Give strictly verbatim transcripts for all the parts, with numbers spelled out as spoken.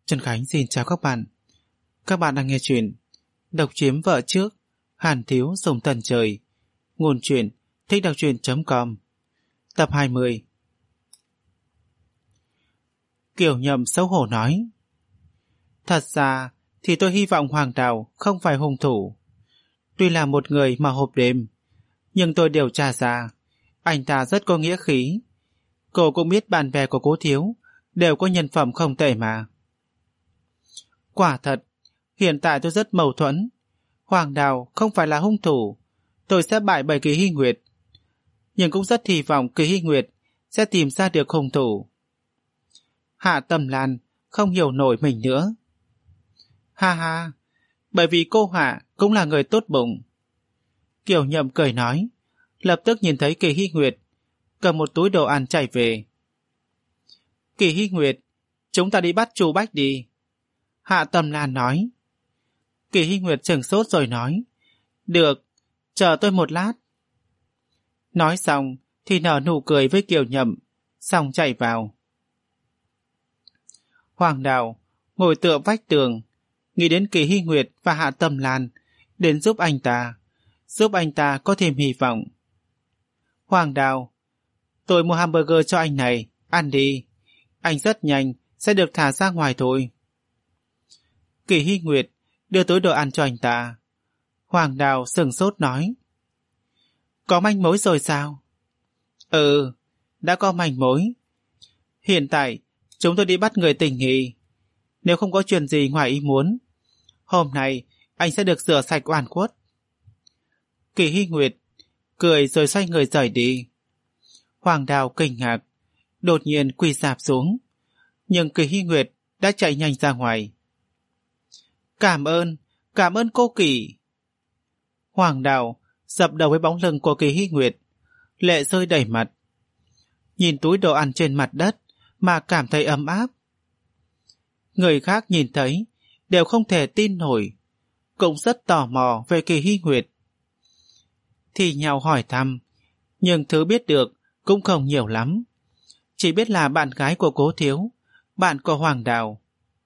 Trần Khánh xin chào các bạn. Các bạn đang nghe chuyện Độc chiếm vợ trước, Hàn thiếu sùng tần trời. Nguồn truyện thích đọc truyện chấm com. Tập hai mươi. Kiều Nhậm xấu hổ nói: Thật ra thì tôi hy vọng Hoàng Đào không phải hung thủ. Tuy là một người mà hộp đêm, nhưng tôi điều tra ra anh ta rất có nghĩa khí. Cô cũng biết bạn bè của Cố thiếu đều có nhân phẩm không tệ mà. Quả thật, hiện tại tôi rất mâu thuẫn. Hoàng Đào không phải là hung thủ, tôi sẽ bại bởi Kỳ Hy Nguyệt. Nhưng cũng rất hy vọng Kỳ Hy Nguyệt sẽ tìm ra được hung thủ. Hạ Tâm Lan không hiểu nổi mình nữa. Ha ha, bởi vì cô Hạ cũng là người tốt bụng. Kiều Nhậm cười nói, lập tức nhìn thấy Kỳ Hy Nguyệt cầm một túi đồ ăn chạy về. Kỳ Hy Nguyệt, chúng ta đi bắt Chu Bách đi. Hạ Tâm Lan nói. Kỳ Hy Nguyệt sửng sốt rồi nói, được, chờ tôi một lát. Nói xong thì nở nụ cười với Kiều Nhậm, xong chạy vào. Hoàng Đào ngồi tựa vách tường, nghĩ đến Kỳ Hy Nguyệt và Hạ Tâm Lan đến giúp anh ta, giúp anh ta có thêm hy vọng. Hoàng Đào, tôi mua hamburger cho anh này, ăn đi. Anh rất nhanh sẽ được thả ra ngoài thôi. Kỳ Hy Nguyệt đưa túi đồ ăn cho anh ta. Hoàng Đào sừng sốt nói, có manh mối rồi sao? Ừ, đã có manh mối. Hiện tại chúng tôi đi bắt người tình nghi. Nếu không có chuyện gì ngoài ý muốn, hôm nay anh sẽ được rửa sạch oan khuất. Kỳ Hy Nguyệt cười rồi xoay người rời đi. Hoàng Đào kinh ngạc, đột nhiên quỳ rạp xuống, nhưng Kỳ Hy Nguyệt đã chạy nhanh ra ngoài. Cảm ơn, cảm ơn cô Kỳ. Hoàng Đào dập đầu với bóng lưng của Kỳ Hy Nguyệt, lệ rơi đầy mặt. Nhìn túi đồ ăn trên mặt đất mà cảm thấy ấm áp. Người khác nhìn thấy đều không thể tin nổi, cũng rất tò mò về Kỳ Hy Nguyệt. Thì nhau hỏi thăm, nhưng thứ biết được cũng không nhiều lắm. Chỉ biết là bạn gái của Cố thiếu, bạn của Hoàng Đào.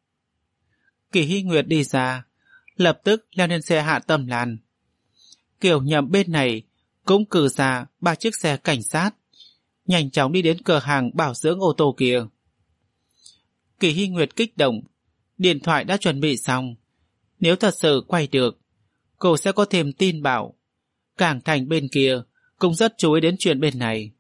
Kỳ Hy Nguyệt đi ra, lập tức leo lên xe Hạ Tâm Lan. Kiều Nhậm bên này cũng cử ra ba chiếc xe cảnh sát, nhanh chóng đi đến cửa hàng bảo dưỡng ô tô kia. Kỳ Hy Nguyệt kích động, điện thoại đã chuẩn bị xong. Nếu thật sự quay được, cô sẽ có thêm tin bảo. Cảng Thành bên kia cũng rất chú ý đến chuyện bên này.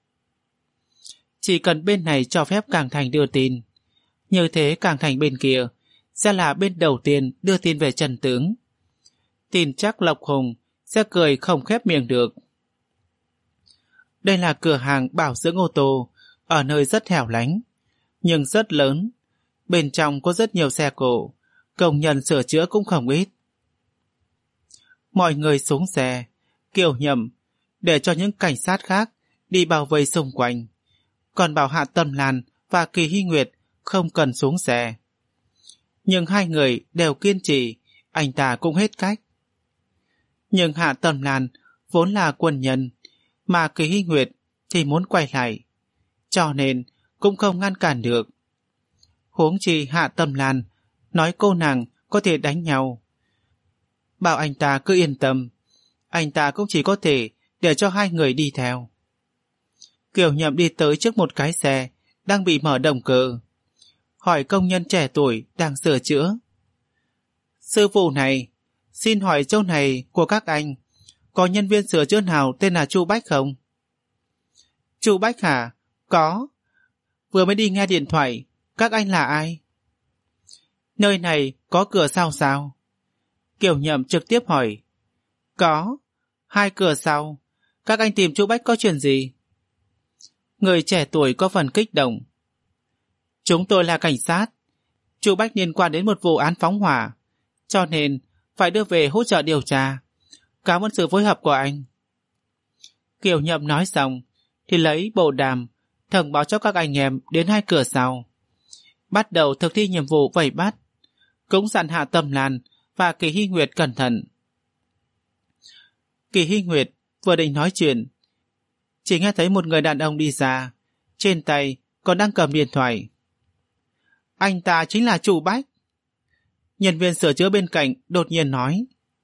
Chỉ cần bên này cho phép Cảng Thành đưa tin, như thế Cảng Thành bên kia sẽ là bên đầu tiên đưa tin về chân tướng. Tin chắc Lộc Hùng sẽ cười không khép miệng được. Đây là cửa hàng bảo dưỡng ô tô ở nơi rất hẻo lánh, nhưng rất lớn. Bên trong có rất nhiều xe cộ, công nhân sửa chữa cũng không ít. Mọi người xuống xe, Kiều Nhậm để cho những cảnh sát khác đi bao vây xung quanh, còn bảo Hạ Tâm Lan và Kỳ Hy Nguyệt không cần xuống xe. Nhưng hai người đều kiên trì, anh ta cũng hết cách. Nhưng Hạ Tâm Lan vốn là quân nhân, mà Kỳ Hy Nguyệt thì muốn quay lại, cho nên cũng không ngăn cản được. Huống chi Hạ Tâm Lan nói cô nàng có thể đánh nhau. Bảo anh ta cứ yên tâm, anh ta cũng chỉ có thể để cho hai người đi theo. Kiều Nhậm đi tới trước một cái xe đang bị mở động cơ, hỏi công nhân trẻ tuổi đang sửa chữa. Sư phụ này, xin hỏi chỗ này của các anh có nhân viên sửa chữa nào tên là Chu Bách không? Chu Bách hả? Có. Vừa mới đi nghe điện thoại. Các anh là ai? Nơi này có cửa sau sao? Kiều Nhậm trực tiếp hỏi. Có. Hai cửa sau. Các anh tìm Chu Bách có chuyện gì? Người trẻ tuổi có phần kích động. Chúng tôi là cảnh sát. Chu Bách liên quan đến một vụ án phóng hỏa, cho nên phải đưa về hỗ trợ điều tra. Cảm ơn sự phối hợp của anh. Kiều Nhậm nói xong thì lấy bộ đàm thông báo cho các anh em đến hai cửa sau, bắt đầu thực thi nhiệm vụ vây bắt, cũng dặn Hạ Tâm Lan và Kỳ Hy Nguyệt cẩn thận. Kỳ Hy Nguyệt vừa định nói chuyện, chỉ nghe thấy một người đàn ông đi ra, trên tay còn đang cầm điện thoại. Anh ta chính là Chu Bách. Nhân viên sửa chữa bên cạnh đột nhiên nói.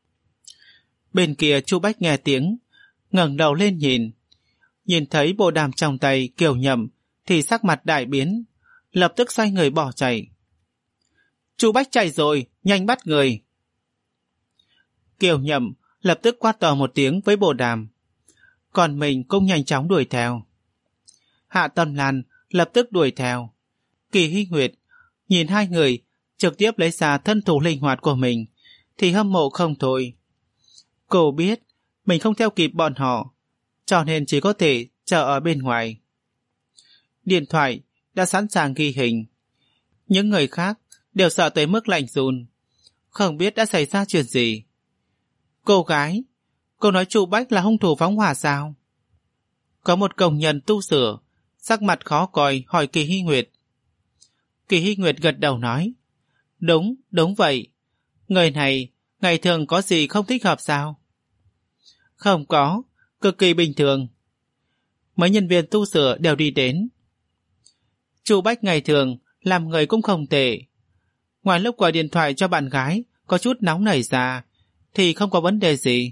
Bên kia Chu Bách nghe tiếng, ngẩng đầu lên nhìn. Nhìn thấy bộ đàm trong tay Kiều Nhậm thì sắc mặt đại biến, lập tức xoay người bỏ chạy. Chu Bách chạy rồi, nhanh bắt người. Kiều Nhậm lập tức quát to một tiếng với bộ đàm, còn mình cũng nhanh chóng đuổi theo. Hạ Tâm Lan lập tức đuổi theo. Kỳ Hy Nguyệt nhìn hai người trực tiếp lấy ra thân thủ linh hoạt của mình thì hâm mộ không thôi. Cô biết mình không theo kịp bọn họ, cho nên chỉ có thể chờ ở bên ngoài. Điện thoại đã sẵn sàng ghi hình. Những người khác đều sợ tới mức lạnh run, không biết đã xảy ra chuyện gì. Cô gái, cô nói Chu Bách là hung thủ phóng hỏa sao? Có một công nhân tu sửa sắc mặt khó coi hỏi Kỳ Hy Nguyệt. Kỳ Hy Nguyệt gật đầu nói, đúng, đúng vậy. Người này ngày thường có gì không thích hợp sao? Không có, cực kỳ bình thường. Mấy nhân viên tu sửa đều đi đến. Chu Bách ngày thường làm người cũng không tệ. Ngoài lúc gọi điện thoại cho bạn gái có chút nóng nảy ra thì không có vấn đề gì.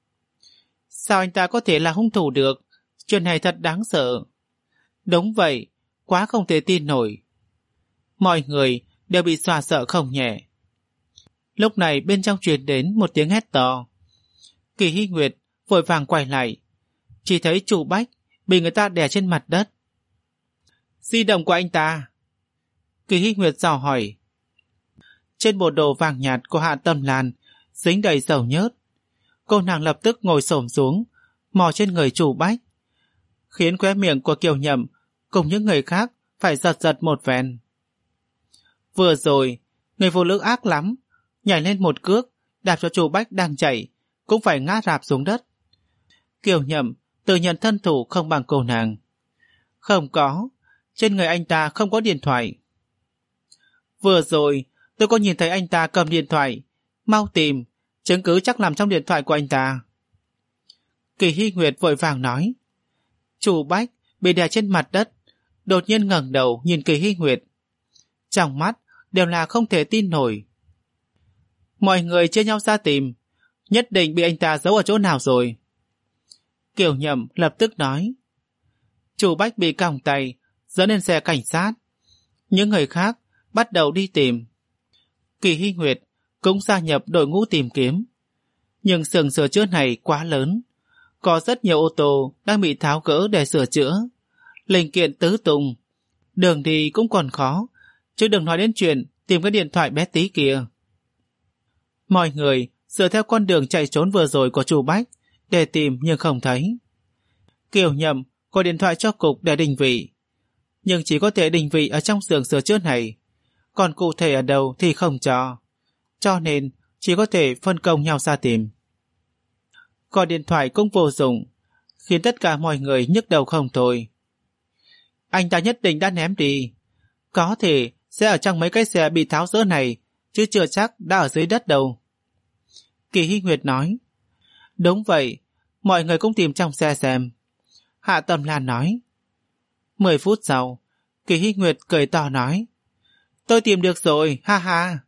Sao anh ta có thể là hung thủ được? Chuyện này thật đáng sợ. Đúng vậy, quá không thể tin nổi. Mọi người đều bị dọa sợ không nhẹ. Lúc này bên trong truyền đến một tiếng hét to. Kỳ Hy Nguyệt vội vàng quay lại, chỉ thấy Chu Bách bị người ta đè trên mặt đất. Di động của anh ta. Kỳ Hy Nguyệt dò hỏi. Trên bộ đồ vàng nhạt của Hạ Tâm Lan dính đầy dầu nhớt. Cô nàng lập tức ngồi xổm xuống, mò trên người Chu Bách, khiến khóe miệng của Kiều Nhậm cùng những người khác phải giật giật một ven. Vừa rồi, người phụ nữ ác lắm, nhảy lên một cước, đạp cho Chu Bách đang chạy, cũng phải ngã rạp xuống đất. Kiều Nhậm tự nhận thân thủ không bằng cô nàng. Không có, trên người anh ta không có điện thoại. Vừa rồi, tôi có nhìn thấy anh ta cầm điện thoại, mau tìm, chứng cứ chắc nằm trong điện thoại của anh ta. Kỳ Hy Nguyệt vội vàng nói. Chu Bách bị đè trên mặt đất, đột nhiên ngẩng đầu nhìn Kỳ Hy Nguyệt. Trong mắt đều là không thể tin nổi. Mọi người chia nhau ra tìm, nhất định bị anh ta giấu ở chỗ nào rồi. Kiều Nhậm lập tức nói. Chu Bách bị còng tay, dẫn lên xe cảnh sát. Những người khác bắt đầu đi tìm. Kỳ Hy Nguyệt cũng gia nhập đội ngũ tìm kiếm. Nhưng xưởng sửa chữa này quá lớn, có rất nhiều ô tô đang bị tháo gỡ để sửa chữa, linh kiện tứ tung, đường đi cũng còn khó, chứ đừng nói đến chuyện tìm cái điện thoại bé tí kia. Mọi người dựa theo con đường chạy trốn vừa rồi của Chu Bách để tìm nhưng không thấy. Kiều Nhậm gọi điện thoại cho cục để định vị, nhưng chỉ có thể định vị ở trong xưởng sửa chữa này, còn cụ thể ở đâu thì không cho, cho nên chỉ có thể phân công nhau ra tìm. Gọi điện thoại cũng vô dụng, khiến tất cả mọi người nhức đầu không thôi. Anh ta nhất định đã ném đi, có thể sẽ ở trong mấy cái xe bị tháo rỡ này, chứ chưa chắc đã ở dưới đất đâu. Kỳ Hy Nguyệt nói. Đúng vậy, mọi người cũng tìm trong xe xem. Hạ Tâm Lan nói. Mười phút sau, Kỳ Hy Nguyệt cười to nói. Tôi tìm được rồi, ha ha.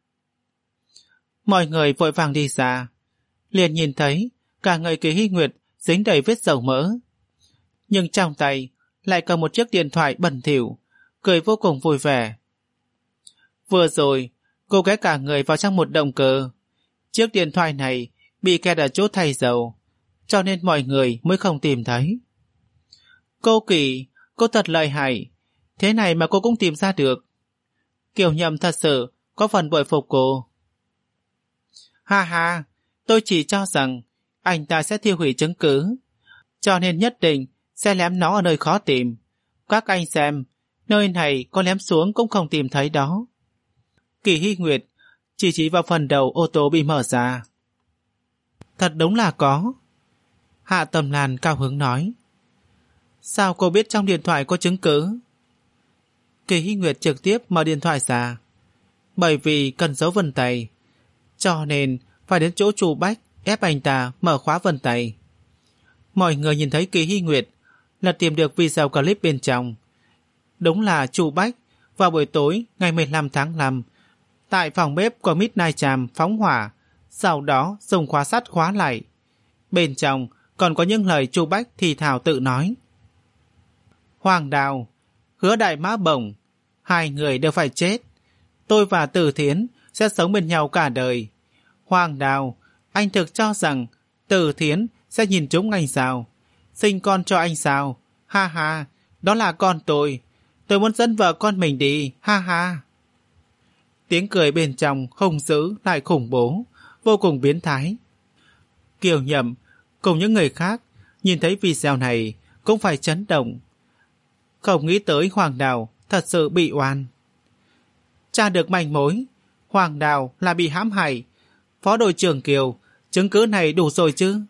Mọi người vội vàng đi ra, liền nhìn thấy cả người Kỳ Hy Nguyệt dính đầy vết dầu mỡ, nhưng trong tay lại cầm một chiếc điện thoại bẩn thỉu, cười vô cùng vui vẻ. Vừa rồi cô ghé cả người vào trong một động cơ, chiếc điện thoại này bị kẹt ở chỗ thay dầu, cho nên mọi người mới không tìm thấy. Cô Kỳ, cô thật lợi hại, thế này mà cô cũng tìm ra được. Kiều Nhậm thật sự có phần bội phục cô. Ha ha, tôi chỉ cho rằng anh ta sẽ tiêu hủy chứng cứ, cho nên nhất định sẽ ném nó ở nơi khó tìm. Các anh xem, nơi này có ném xuống cũng không tìm thấy đó. Kỳ Hy Nguyệt chỉ chỉ vào phần đầu ô tô bị mở ra. Thật đúng là có. Hạ Tâm Lan cao hứng nói. Sao cô biết trong điện thoại có chứng cứ? Kỳ Hy Nguyệt trực tiếp mở điện thoại ra. Bởi vì cần dấu vân tay, cho nên phải đến chỗ Chu Bách ép anh ta mở khóa vân tay. Mọi người nhìn thấy Kỳ Hy Nguyệt là tìm được video clip bên trong. Đúng là Chu Bách vào buổi tối ngày mười lăm tháng năm tại phòng bếp của Midnight Cham phóng hỏa, sau đó dùng khóa sắt khóa lại. Bên trong còn có những lời Chu Bách thì thào tự nói. Hoàng Đào, Hứa Đại Mã Bổng, hai người đều phải chết. Tôi và Từ Thiến sẽ sống bên nhau cả đời. Hoàng Đào, anh thực cho rằng Từ Thiến sẽ nhìn chúng anh sao? Sinh con cho anh sao? Ha ha, đó là con tôi. Tôi muốn dẫn vợ con mình đi, ha ha. Tiếng cười bên trong hung dữ lại khủng bố, vô cùng biến thái. Kiều Nhậm cùng những người khác nhìn thấy video này cũng phải chấn động. Không nghĩ tới Hoàng Đào thật sự bị oan. Tra được manh mối, Hoàng Đào là bị hãm hại. Phó đội trưởng Kiều, chứng cứ này đủ rồi chứ?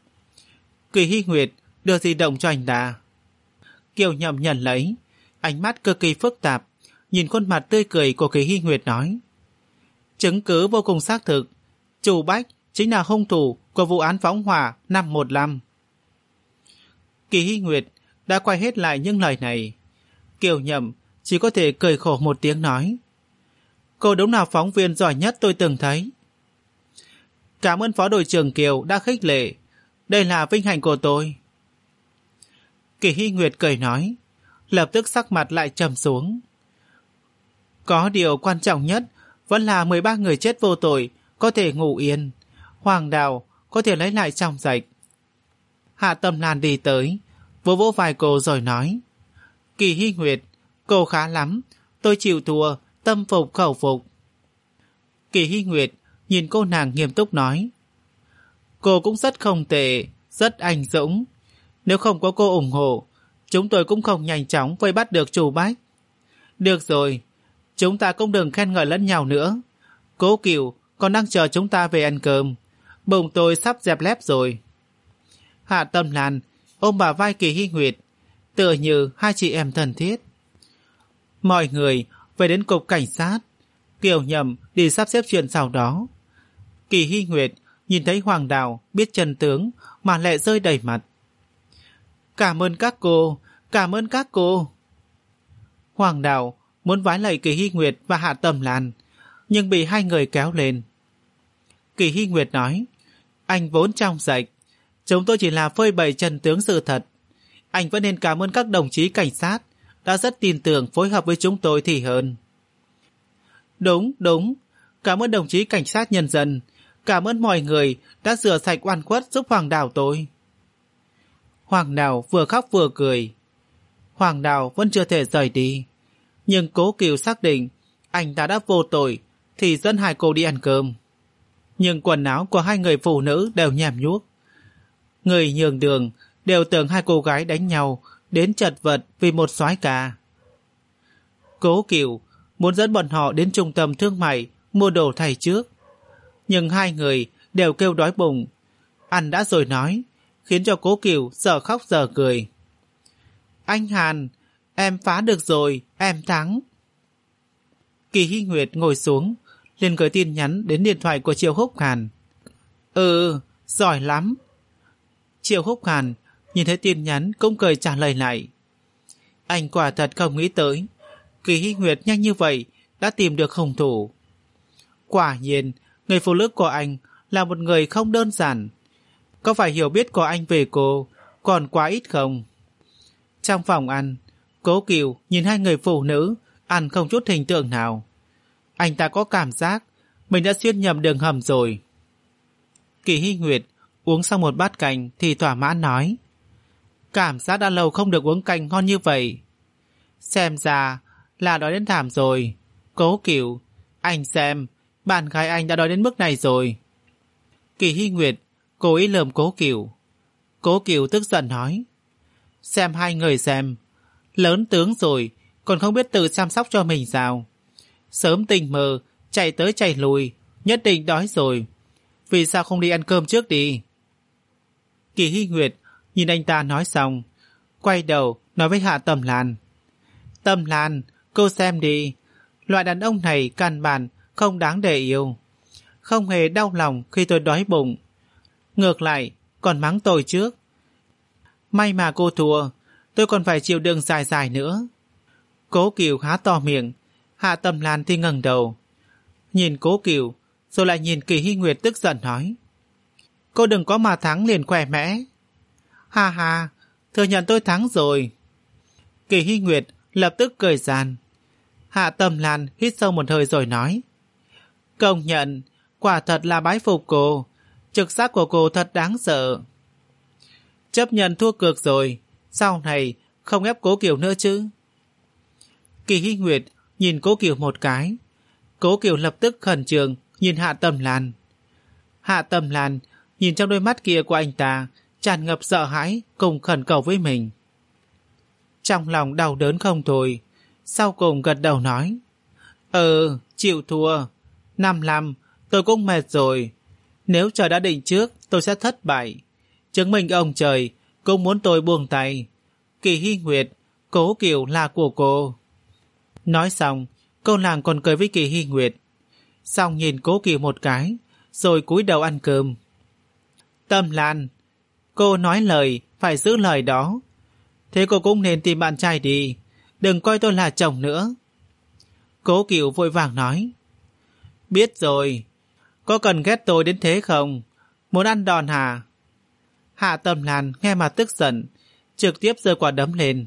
Kỳ Hy Nguyệt đưa di động cho anh ta. Kiều Nhậm nhận lấy, ánh mắt cực kỳ phức tạp, nhìn khuôn mặt tươi cười của Kỳ Hy Nguyệt nói. Chứng cứ vô cùng xác thực, Chu Bách chính là hung thủ của vụ án phóng hỏa năm một lăm. Kỳ Hy Nguyệt đã quay hết lại những lời này. Kiều Nhậm chỉ có thể cười khổ một tiếng nói. Cô đúng là phóng viên giỏi nhất tôi từng thấy. Cảm ơn phó đội trưởng Kiều đã khích lệ. Đây là vinh hạnh của tôi. Kỳ Hy Nguyệt cười nói, lập tức sắc mặt lại trầm xuống. Có điều quan trọng nhất vẫn là mười ba người chết vô tội có thể ngủ yên. Hoàng Đào có thể lấy lại trong sạch. Hạ Tâm Lan đi tới, vỗ vỗ vai cô rồi nói. Kỳ Hy Nguyệt, cô khá lắm. Tôi chịu thua, tâm phục khẩu phục. Kỳ Hy Nguyệt nhìn cô nàng nghiêm túc nói. Cô cũng rất không tệ, rất anh dũng. Nếu không có cô ủng hộ, chúng tôi cũng không nhanh chóng vây bắt được Chu Bách. Được rồi, chúng ta cũng đừng khen ngợi lẫn nhau nữa. Cố Cửu còn đang chờ chúng ta về ăn cơm. Bụng tôi sắp dẹp lép rồi. Hạ Tâm Lan ôm bà vai Kỳ Hy Nguyệt, tựa như hai chị em thân thiết. Mọi người về đến cục cảnh sát. Kiều Nhậm đi sắp xếp chuyện sau đó. Kỳ Hy Nguyệt nhìn thấy Hoàng Đào biết chân tướng mà lệ rơi đầy mặt. Cảm ơn các cô, cảm ơn các cô. Hoàng Đào muốn vái lạy Kỳ Hy Nguyệt và Hạ Tâm Lan, nhưng bị hai người kéo lên. Kỳ Hy Nguyệt nói, anh vốn trong sạch, chúng tôi chỉ là phơi bày chân tướng sự thật. Anh vẫn nên cảm ơn các đồng chí cảnh sát đã rất tin tưởng phối hợp với chúng tôi thì hơn. Đúng, đúng, cảm ơn đồng chí cảnh sát nhân dân, cảm ơn mọi người đã rửa sạch oan khuất giúp Hoàng Đào tôi. Hoàng Đào vừa khóc vừa cười. Hoàng Đào vẫn chưa thể rời đi, nhưng Cố Cửu xác định anh ta đã vô tội thì dẫn hai cô đi ăn cơm. Nhưng quần áo của hai người phụ nữ đều nhèm nhuốc. Người nhường đường đều tưởng hai cô gái đánh nhau đến chật vật vì một soái ca. Cố Cửu muốn dẫn bọn họ đến trung tâm thương mại mua đồ thay trước, nhưng hai người đều kêu đói bụng. Ăn đã rồi nói, khiến cho Cố Cửu giờ khóc giờ cười. Anh Hàn, em phá được rồi, em thắng. Kỳ Hy Nguyệt ngồi xuống, liền gửi tin nhắn đến điện thoại của Triệu Húc Hàn. Ừ, giỏi lắm. Triệu Húc Hàn nhìn thấy tin nhắn cũng cười trả lời lại. Anh quả thật không nghĩ tới Kỳ Hy Nguyệt nhanh như vậy đã tìm được hung thủ. Quả nhiên, người phụ nữ của anh là một người không đơn giản. Có phải hiểu biết của anh về cô còn quá ít không? Trong phòng ăn, Cố Cửu nhìn hai người phụ nữ ăn không chút hình tượng nào. Anh ta có cảm giác mình đã xuyên nhầm đường hầm rồi. Kỳ Hy Nguyệt uống xong một bát canh thì thỏa mãn nói. Cảm giác đã lâu không được uống canh ngon như vậy. Xem ra là đói đến thảm rồi. Cố Cửu, anh xem, bạn gái anh đã đói đến mức này rồi. Kỳ Hy Nguyệt cố ý lườm Cố Cửu. Cố Cửu tức giận nói. Xem hai người xem, lớn tướng rồi còn không biết tự chăm sóc cho mình sao? Sớm tình mơ, chạy tới chạy lùi, nhất định đói rồi. Vì sao không đi ăn cơm trước đi? Kỳ Hy Nguyệt nhìn anh ta nói xong, quay đầu nói với Hạ Tâm Lan. Tâm Lan, cô xem đi, loại đàn ông này căn bản không đáng để yêu. Không hề đau lòng khi tôi đói bụng. Ngược lại, còn mắng tôi trước. May mà cô thua, tôi còn phải chịu đựng dài dài nữa. Cố Cửu há to miệng, Hạ Tâm Lan thì ngẩng đầu. Nhìn Cố Cửu, rồi lại nhìn Kỳ Hy Nguyệt tức giận nói: Cô đừng có mà thắng liền khoe mẽ. Ha ha, thừa nhận tôi thắng rồi. Kỳ Hy Nguyệt lập tức cười gian. Hạ Tâm Lan hít sâu một hơi rồi nói: Công nhận, quả thật là bái phục cô. Trực giác của cô thật đáng sợ. Chấp nhận thua cược rồi, sau này không ép Cố Kiều nữa chứ? Kỳ Hy Nguyệt nhìn Cố Kiều một cái. Cố Kiều lập tức khẩn trương nhìn Hạ Tâm Lan. Hạ Tâm Lan nhìn trong đôi mắt kia của anh ta tràn ngập sợ hãi cùng khẩn cầu với mình. Trong lòng đau đớn không thôi, sau cùng gật đầu nói: Ừ, chịu thua. Năm năm, tôi cũng mệt rồi. Nếu trời đã định trước, tôi sẽ thất bại. Chứng minh ông trời cũng muốn tôi buông tay. Kỳ Hy Nguyệt, Cố Kiều là của cô. Nói xong, cô nàng còn cười với Kỳ Hy Nguyệt. Xong nhìn Cố Kiều một cái, rồi cúi đầu ăn cơm. Tâm Lan, cô nói lời, phải giữ lời đó. Thế cô cũng nên tìm bạn trai đi, đừng coi tôi là chồng nữa. Cố Kiều vội vàng nói: Biết rồi, có cần ghét tôi đến thế không? Muốn ăn đòn hả? Hạ Tâm Lan nghe mà tức giận, trực tiếp giơ quả đấm lên.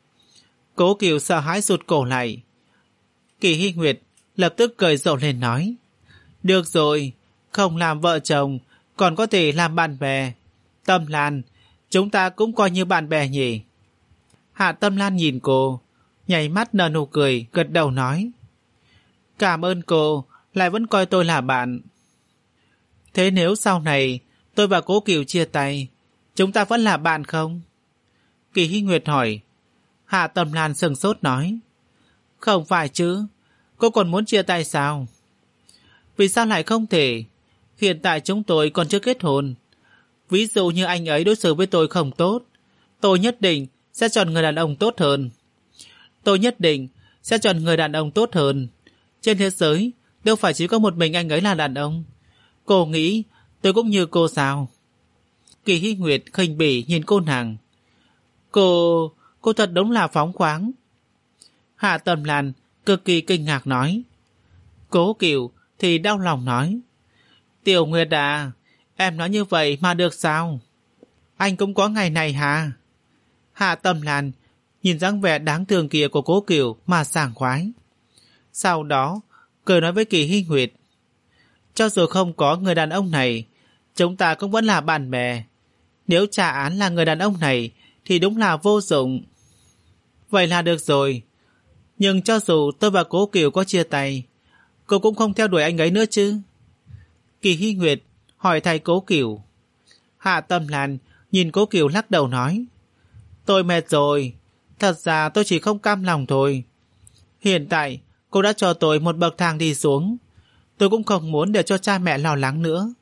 Cố Kiều sợ hãi rụt cổ lại. Kỳ Hy Nguyệt lập tức cười rộ lên nói: Được rồi, không làm vợ chồng, còn có thể làm bạn bè. Tâm Lan, chúng ta cũng coi như bạn bè nhỉ? Hạ Tâm Lan nhìn cô, nhảy mắt nở nụ cười, gật đầu nói: Cảm ơn cô, lại vẫn coi tôi là bạn. Thế nếu sau này tôi và Cố Kiều chia tay, chúng ta vẫn là bạn không? Kỳ Hy Nguyệt hỏi. Hạ Tâm Lan sừng sốt nói: Không phải chứ, cô còn muốn chia tay sao? Vì sao lại không thể? Hiện tại chúng tôi còn chưa kết hôn. Ví dụ như anh ấy đối xử với tôi không tốt, tôi nhất định sẽ chọn người đàn ông tốt hơn. Tôi nhất định sẽ chọn người đàn ông tốt hơn. Trên thế giới đâu phải chỉ có một mình anh ấy là đàn ông. Cô nghĩ tôi cũng như cô sao? Kỳ Hy Nguyệt khinh bỉ nhìn cô nàng. Cô... cô thật đúng là phóng khoáng. Hạ Tâm Lan cực kỳ kinh ngạc nói. Cố Kiều thì đau lòng nói: Tiểu Nguyệt à, em nói như vậy mà được sao? Anh cũng có ngày này hả? Hạ Tâm Lan nhìn dáng vẻ đáng thương kia của Cố Kiều mà sảng khoái. Sau đó cười nói với Kỳ Hy Nguyệt: Cho dù không có người đàn ông này, chúng ta cũng vẫn là bạn bè. Nếu trả án là người đàn ông này thì đúng là vô dụng. Vậy là được rồi. Nhưng cho dù tôi và Cố Kiều có chia tay, cô cũng không theo đuổi anh ấy nữa chứ? Kỳ Hy Nguyệt hỏi thầy Cố Kiều. Hạ Tâm Lan nhìn Cố Kiều lắc đầu nói: Tôi mệt rồi. Thật ra tôi chỉ không cam lòng thôi. Hiện tại cô đã cho tôi một bậc thang đi xuống, tôi cũng không muốn để cho cha mẹ lo lắng nữa.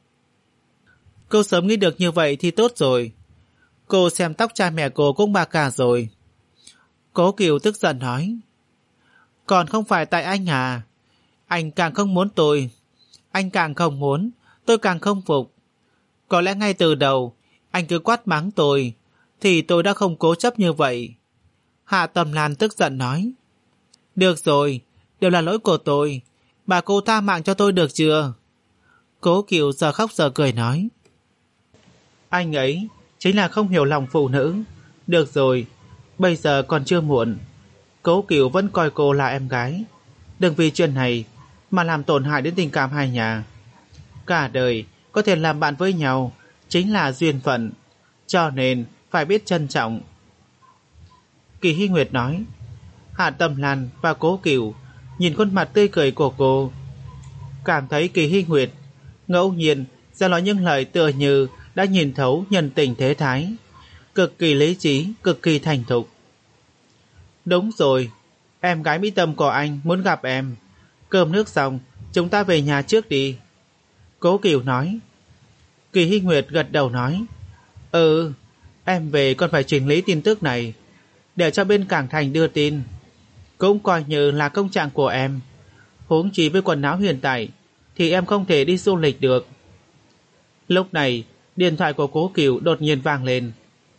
Cô sớm nghĩ được như vậy thì tốt rồi. Cô xem tóc cha mẹ cô cũng bạc cả rồi. Cố Kiều tức giận nói: Còn không phải tại anh à? Anh càng không muốn tôi. Anh càng không muốn, tôi càng không phục. Có lẽ ngay từ đầu anh cứ quát mắng tôi, thì tôi đã không cố chấp như vậy. Hạ Tâm Lan tức giận nói: Được rồi, đều là lỗi của tôi. Bà cô tha mạng cho tôi được chưa? Cố Kiều giờ khóc giờ cười nói: Anh ấy chính là không hiểu lòng phụ nữ. Được rồi, bây giờ còn chưa muộn. Cố Kiều vẫn coi cô là em gái. Đừng vì chuyện này mà làm tổn hại đến tình cảm hai nhà. Cả đời có thể làm bạn với nhau chính là duyên phận, cho nên phải biết trân trọng. Kỳ Hy Nguyệt nói. Hạ Tâm Lan và Cố Kiều nhìn khuôn mặt tươi cười của cô, cảm thấy Kỳ Hy Nguyệt ngẫu nhiên ra nói những lời tựa như đã nhìn thấu nhân tình thế thái, cực kỳ lý trí, cực kỳ thành thục. Đúng rồi, em gái Mỹ Tâm của anh muốn gặp em. Cơm nước xong, chúng ta về nhà trước đi. Cố Kiều nói. Kỳ Hy Nguyệt gật đầu nói: Ừ, em về còn phải chỉnh lý tin tức này, để cho bên Cảng Thành đưa tin. Cũng coi như là công trạng của em. Huống chi với quần áo hiện tại thì em không thể đi du lịch được. Lúc này, điện thoại của Cố Kiều đột nhiên vang lên.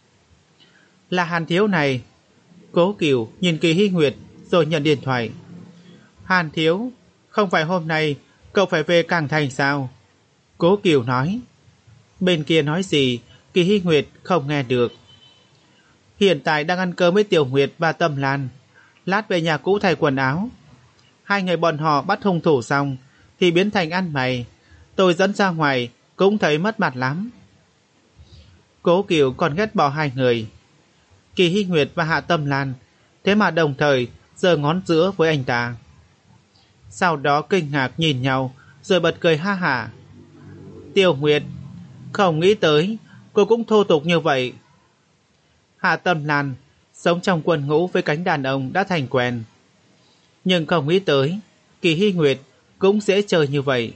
Là Hàn Thiếu này. Cố Kiều nhìn Kỳ Hy Nguyệt rồi nhận điện thoại. Hàn Thiếu, không phải hôm nay Cậu phải về Cảng Thành sao? Cố Kiều nói. Bên kia nói gì, Kỳ Hy Nguyệt không nghe được. Hiện tại đang ăn cơm với Tiểu Nguyệt và Tâm Lan. Lát về nhà cũ thay quần áo. Hai người bọn họ bắt hung thủ xong thì biến thành ăn mày. Tôi dẫn ra ngoài cũng thấy mất mặt lắm. Cố Kiều còn ghét bỏ hai người. Kỳ Hy Nguyệt và Hạ Tâm Lan thế mà đồng thời giơ ngón giữa với anh ta. Sau đó kinh ngạc nhìn nhau rồi bật cười ha hả. Tiểu Nguyệt, không nghĩ tới cô cũng thô tục như vậy. Hạ Tâm Lan sống trong quân ngũ với cánh đàn ông đã thành quen, nhưng không nghĩ tới Kỳ Hy Nguyệt cũng dễ chơi như vậy.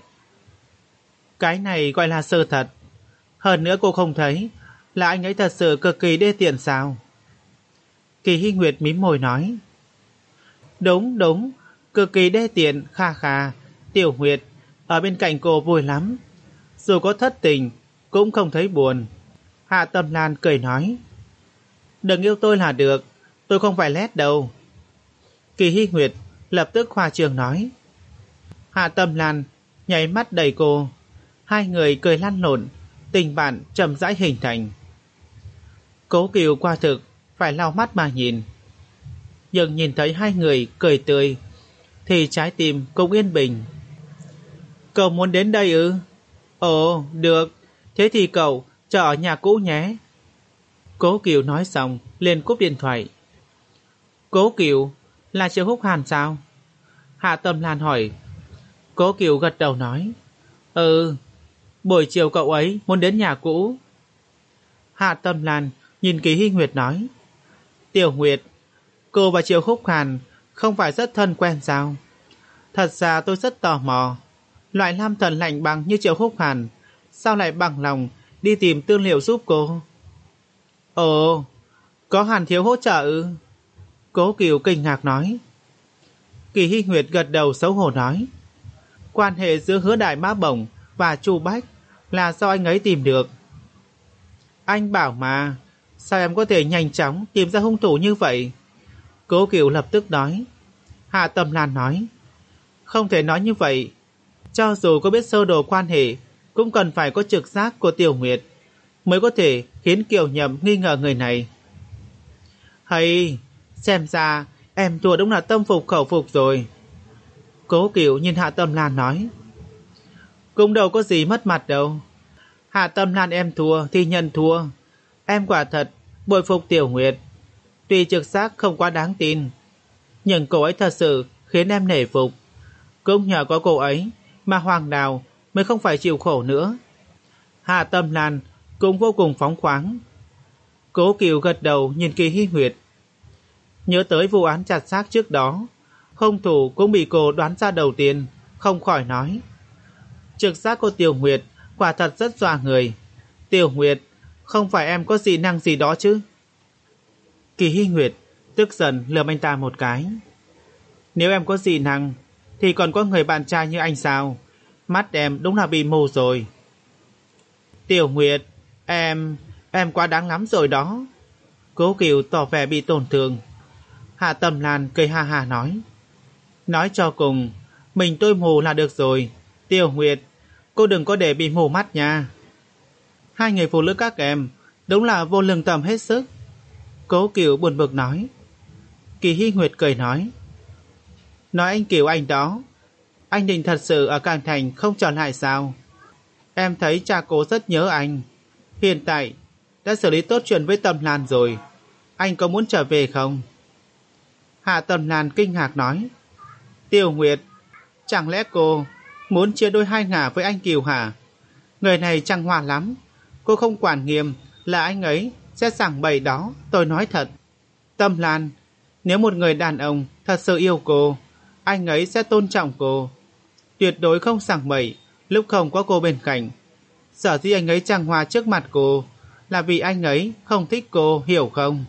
Cái này gọi là sơ thật. Hơn nữa cô không thấy là anh ấy thật sự cực kỳ đê tiện sao? Kỳ Hy Nguyệt mím môi nói. Đúng đúng, cực kỳ đê tiện, kha kha. Tiểu Nguyệt ở bên cạnh cô vui lắm, dù có thất tình cũng không thấy buồn. Hạ Tâm Lan cười nói. Đừng yêu tôi là được, tôi không phải lét đâu. Kỳ Hy Nguyệt lập tức khoa trương nói. Hạ Tâm Lan nháy mắt đẩy cô. Hai người cười lăn lộn, tình bạn chậm rãi hình thành. Cố Kiều qua thực phải lau mắt mà nhìn, nhưng nhìn thấy hai người cười tươi thì trái tim cũng yên bình. Cậu muốn đến đây ư? Ồ, được, thế thì cậu chờ ở nhà cũ nhé. Cố Kiều nói xong liền cúp điện thoại. Cố Kiều, là Triệu Húc Hàn sao? Hạ Tâm Lan hỏi. Cố Kiều gật đầu nói. Ừ, buổi chiều cậu ấy muốn đến nhà cũ. Hạ Tâm Lan nhìn Kỳ Hy Nguyệt nói. Tiểu Nguyệt, cô và Triệu Húc Hàn không phải rất thân quen sao? Thật ra tôi rất tò mò, loại nam thần lạnh băng như Triệu Húc Hàn sao lại bằng lòng đi tìm tư liệu giúp cô? Ồ, có Hàn thiếu hỗ trợ ư? Cố Kiều kinh ngạc nói. Kỳ Hy Nguyệt gật đầu xấu hổ nói. Quan hệ giữa Hứa Đại Mã Bổng và Chu Bách là do anh ấy tìm được. Anh bảo mà, sao em có thể nhanh chóng tìm ra hung thủ như vậy? Cố Kiều lập tức nói. Hạ Tâm Lan nói. Không thể nói như vậy. Cho dù có biết sơ đồ quan hệ cũng cần phải có trực giác của Tiểu Nguyệt mới có thể khiến Kiều Nhậm nghi ngờ người này. Hay, xem ra em thua đúng là tâm phục khẩu phục rồi. Cố Kiều nhìn Hạ Tâm Lan nói. Cũng đâu có gì mất mặt đâu. Hạ Tâm Lan em thua thì nhận thua. Em quả thật bội phục Tiểu Nguyệt. Tuy trực giác không quá đáng tin, nhưng cô ấy thật sự khiến em nể phục. Cũng nhờ có cô ấy mà Hoàng Đào mới không phải chịu khổ nữa. Hạ Tâm Lan cũng vô cùng phóng khoáng. Cố Kiều gật đầu nhìn Kỳ Hy Nguyệt. Nhớ tới vụ án chặt xác trước đó, hung thủ cũng bị cô đoán ra đầu tiên, không khỏi nói. Trực giác của Tiểu Nguyệt quả thật rất dọa người. Tiểu Nguyệt, không phải em có dị năng gì đó chứ? Kỳ Hy Nguyệt tức giận lườm anh ta một cái. Nếu em có dị năng thì còn có người bạn trai như anh sao? Mắt em đúng là bị mù rồi. Tiểu Nguyệt, em, em quá đáng lắm rồi đó. Cố Kiều tỏ vẻ bị tổn thương. Hạ Tâm Lan cười ha ha nói. Nói cho cùng, mình tôi mù là được rồi. Tiểu Nguyệt, cô đừng có để bị mù mắt nha. Hai người phụ nữ các em đúng là vô lương tâm hết sức. Cố Kiều buồn bực nói. Kỳ Hy Nguyệt cười nói. Nói anh Kiều anh đó, anh định thật sự ở Cảng Thành không trở lại sao? Em thấy cha cô rất nhớ anh. Hiện tại đã xử lý tốt chuyện với Tâm Lan rồi, anh có muốn trở về không? Hạ Tâm Lan kinh ngạc nói. Tiểu Nguyệt, chẳng lẽ cô muốn chia đôi hai ngả với anh Kiều hả? Người này trăng hoa lắm, cô không quản nghiêm là anh ấy sẽ sảng bậy đó, tôi nói thật. Tâm Lan, nếu một người đàn ông thật sự yêu cô, anh ấy sẽ tôn trọng cô, tuyệt đối không sảng bậy lúc không có cô bên cạnh. Sở dĩ anh ấy trăng hoa trước mặt cô là vì anh ấy không thích cô, hiểu không?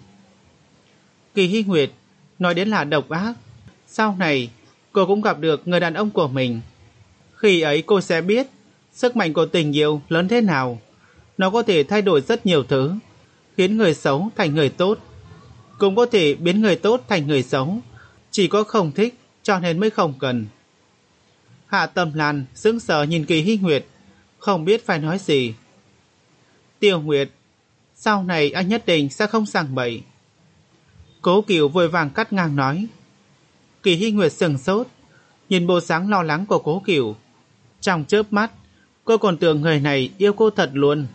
Kỳ Hy Nguyệt nói đến là độc ác. Sau này cô cũng gặp được người đàn ông của mình. Khi ấy cô sẽ biết sức mạnh của tình yêu lớn thế nào. Nó có thể thay đổi rất nhiều thứ, khiến người xấu thành người tốt, cũng có thể biến người tốt thành người xấu. Chỉ có không thích cho nên mới không cần. Hạ Tâm Lan sững sờ nhìn Kỳ Hy Nguyệt, không biết phải nói gì. Tiểu Nguyệt, sau này anh nhất định sẽ không sảng bậy. Cố Cửu vội vàng cắt ngang nói. Kỳ Hy Nguyệt sừng sốt, nhìn bộ dáng lo lắng của Cố Cửu. Trong chớp mắt, cô còn tưởng người này yêu cô thật luôn.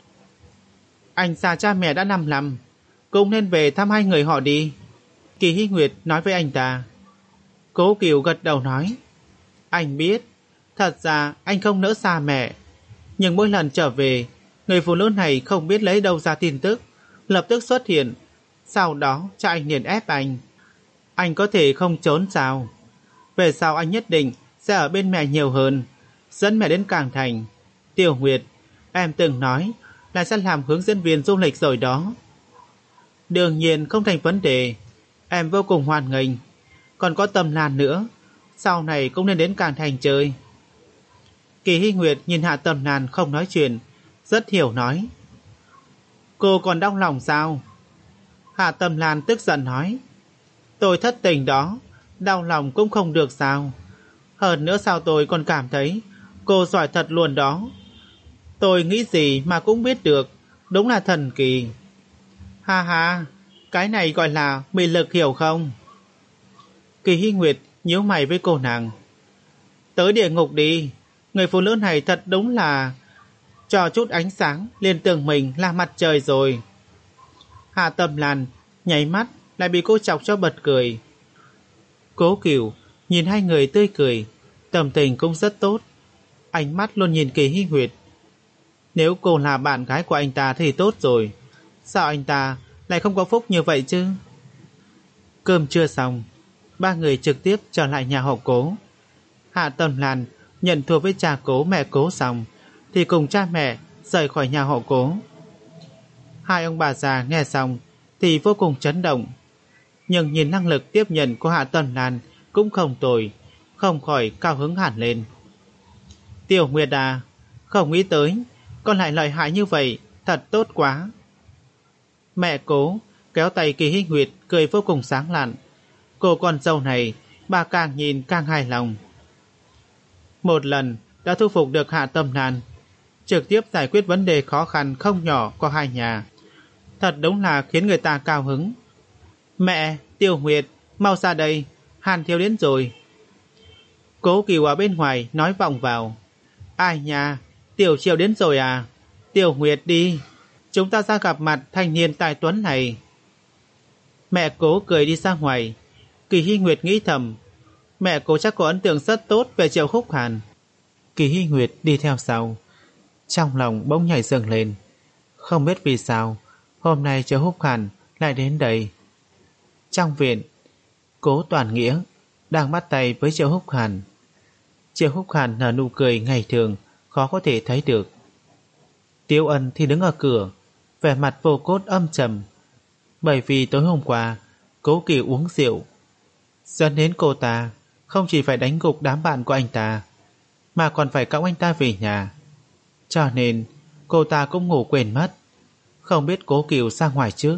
Anh xa cha mẹ đã năm năm, cũng nên về thăm hai người họ đi. Kỳ Hy Nguyệt nói với anh ta. Cố Cửu gật đầu nói. Anh biết, thật ra anh không nỡ xa mẹ, nhưng mỗi lần trở về, người phụ nữ này không biết lấy đâu ra tin tức, lập tức xuất hiện. Sau đó cha anh liền ép anh. Anh có thể không trốn sao? Về sau anh nhất định sẽ ở bên mẹ nhiều hơn, dẫn mẹ đến Cảng Thành. Tiểu Nguyệt, em từng nói là sẽ làm hướng dẫn viên du lịch rồi đó. Đương nhiên không thành vấn đề, em vô cùng hoan nghênh. Còn có Tâm Lan nữa, sau này cũng nên đến Cảng Thành chơi. Kỳ Hy Nguyệt nhìn Hạ Tâm Lan không nói chuyện, rất hiểu nói. Cô còn đau lòng sao? Hạ Tâm Lan tức giận nói. Tôi thất tình đó, đau lòng cũng không được sao? Hơn nữa sao tôi còn cảm thấy cô giỏi thật luôn đó. Tôi nghĩ gì mà cũng biết được, đúng là thần kỳ. Ha ha, cái này gọi là mị lực hiểu không? Kỳ Hy Nguyệt nhíu mày với cô nàng. Tới địa ngục đi, người phụ nữ này thật đúng là cho chút ánh sáng liền tưởng mình là mặt trời rồi. Hạ Tâm Lan nháy mắt lại bị cô chọc cho bật cười. Cố Cửu nhìn hai người tươi cười, tâm tình cũng rất tốt, ánh mắt luôn nhìn Kỳ Hy Nguyệt. Nếu cô là bạn gái của anh ta thì tốt rồi, sao anh ta lại không có phúc như vậy chứ? Cơm chưa xong, ba người trực tiếp trở lại nhà họ Cố. Hạ Tâm Lan nhận thua với cha Cố mẹ Cố xong thì cùng cha mẹ rời khỏi nhà họ Cố. Hai ông bà già nghe xong thì vô cùng chấn động, nhưng nhìn năng lực tiếp nhận của Hạ Tâm Lan cũng không tồi, không khỏi cao hứng hẳn lên. Tiểu Nguyệt à, không nghĩ tới con lại lợi hại như vậy, thật tốt quá. Mẹ Cố kéo tay Kỳ Hy Nguyệt cười vô cùng sáng lạn. Cô con dâu này bà càng nhìn càng hài lòng. Một lần đã thu phục được Hạ Tâm Lan, trực tiếp giải quyết vấn đề khó khăn không nhỏ của hai nhà, thật đúng là khiến người ta cao hứng. Mẹ, Tiểu Nguyệt, mau ra đây, Hàn Thiếu đến rồi. Cố Cửu ở bên ngoài nói vọng vào. Ai nha, Tiểu Triều đến rồi à? Tiểu Nguyệt đi, chúng ta ra gặp mặt thanh niên tài tuấn này. Mẹ Cố cười đi ra ngoài. Kỳ Hy Nguyệt nghĩ thầm, mẹ Cố chắc có ấn tượng rất tốt về Triệu Húc Hàn. Kỳ Hy Nguyệt đi theo sau, trong lòng bỗng nhảy dựng lên. Không biết vì sao hôm nay Triệu Húc Hàn lại đến đây. Trong viện, Cố Toàn Nghĩa đang bắt tay với Triệu Húc Hàn. Triệu Húc Hàn nở nụ cười ngày thường khó có thể thấy được. Tiêu Ân thì đứng ở cửa, vẻ mặt vô cốt âm trầm, bởi vì tối hôm qua Cố Cửu uống rượu, dẫn đến cô ta không chỉ phải đánh gục đám bạn của anh ta, mà còn phải cõng anh ta về nhà. Cho nên cô ta cũng ngủ quên mất, không biết Cố Cửu ra ngoài trước.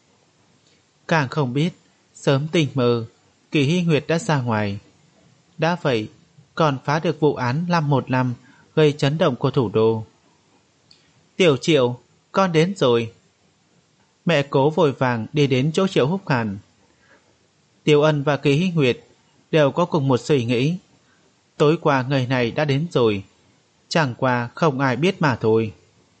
Càng không biết sớm tình mơ Kỳ Hy Nguyệt đã ra ngoài. Đã vậy còn phá được vụ án năm một năm gây chấn động của thủ đô. Tiểu Triệu, con đến rồi. Mẹ Cố vội vàng đi đến chỗ Triệu Húc Hàn. Tiêu Ân và Kỳ Hy Nguyệt đều có cùng một suy nghĩ. Tối qua người này đã đến rồi, chẳng qua không ai biết mà thôi.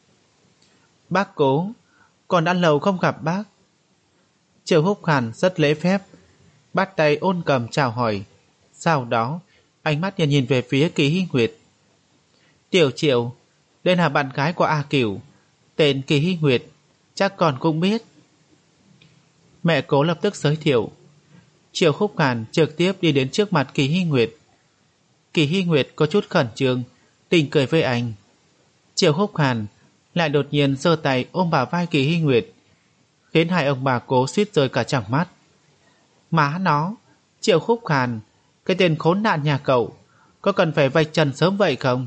Bác Cố, con đã lâu không gặp bác. Triệu Húc Hàn rất lễ phép, bắt tay ôn cầm chào hỏi. Sau đó ánh mắt nhìn nhìn về phía Kỳ Hy Nguyệt. Tiểu Triệu, đây là bạn gái của A Cửu, tên Kỳ Hy Nguyệt, chắc con cũng biết. Mẹ Cố lập tức giới thiệu. Triệu Húc Hàn trực tiếp đi đến trước mặt Kỳ Hy Nguyệt. Kỳ Hy Nguyệt có chút khẩn trương, tình cười với anh. Triệu Húc Hàn lại đột nhiên giơ tay ôm bả vai Kỳ Hy Nguyệt, khiến hai ông bà Cố suýt rơi cả tròng mắt. Má nó, Triệu Húc Hàn, cái tên khốn nạn nhà cậu, có cần phải vạch trần sớm vậy không?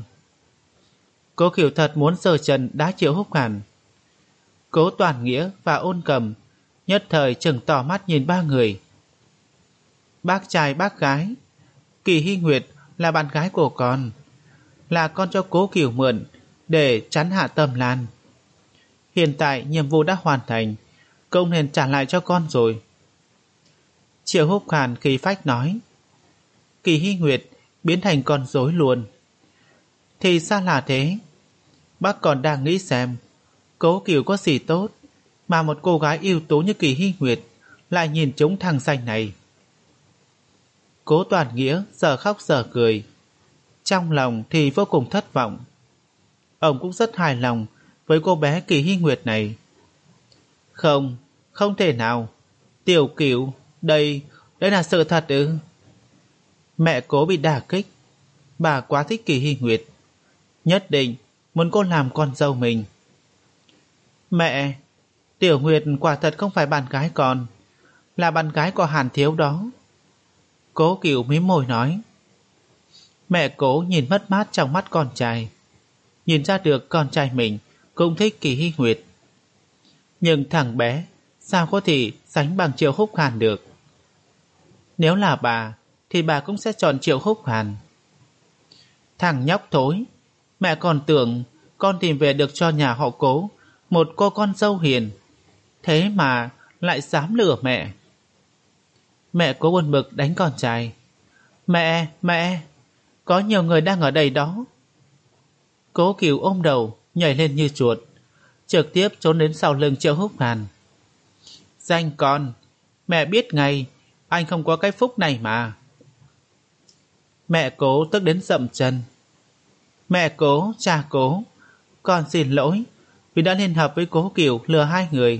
Cố Cửu thật muốn giơ chân đá Triệu Húc Hàn. Cố Toàn Nghĩa và Ôn Cầm nhất thời trừng tỏ mắt nhìn ba người. Bác trai bác gái, Kỳ Hy Nguyệt là bạn gái của con, là con cho Cố Cửu mượn để chắn Hạ Tâm Lan. Hiện tại nhiệm vụ đã hoàn thành, công nên trả lại cho con rồi. Triệu Húc Hàn khí phách nói. Kỳ Hy Nguyệt biến thành con rối luôn. Thì sao là thế? Bác còn đang nghĩ xem Cố Cửu có gì tốt mà một cô gái ưu tú như Kỳ Hy Nguyệt lại nhìn trúng thằng danh này. Cố Toàn Nghĩa giờ khóc giờ cười, trong lòng thì vô cùng thất vọng. Ông cũng rất hài lòng với cô bé Kỳ Hy Nguyệt này. Không, không thể nào. Tiểu Cửu, đây, đây là sự thật ư? Mẹ Cố bị đả kích. Bà quá thích Kỳ Hy Nguyệt, nhất định muốn cô làm con dâu mình. Mẹ, Tiểu Nguyệt quả thật không phải bạn gái con, là bạn gái của Hàn Thiếu đó. Cố Cửu mím môi nói. Mẹ Cố nhìn mất mát trong mắt con trai, nhìn ra được con trai mình cũng thích Kỳ Hy Nguyệt. Nhưng thằng bé sao có thể sánh bằng Triệu Húc Hàn được? Nếu là bà thì bà cũng sẽ chọn Triệu Húc Hàn. Thằng nhóc thối, mẹ còn tưởng con tìm về được cho nhà họ Cố một cô con dâu hiền, thế mà lại dám lừa mẹ. Mẹ Cố buồn bực đánh con trai. Mẹ, mẹ, có nhiều người đang ở đây đó. Cố Cửu ôm đầu nhảy lên như chuột, trực tiếp trốn đến sau lưng Triệu Húc Hàn. Danh con, mẹ biết ngay anh không có cái phúc này mà. Mẹ Cố tức đến dậm chân. Mẹ Cố, cha Cố, con xin lỗi vì đã liên hợp với Cố Cửu lừa hai người.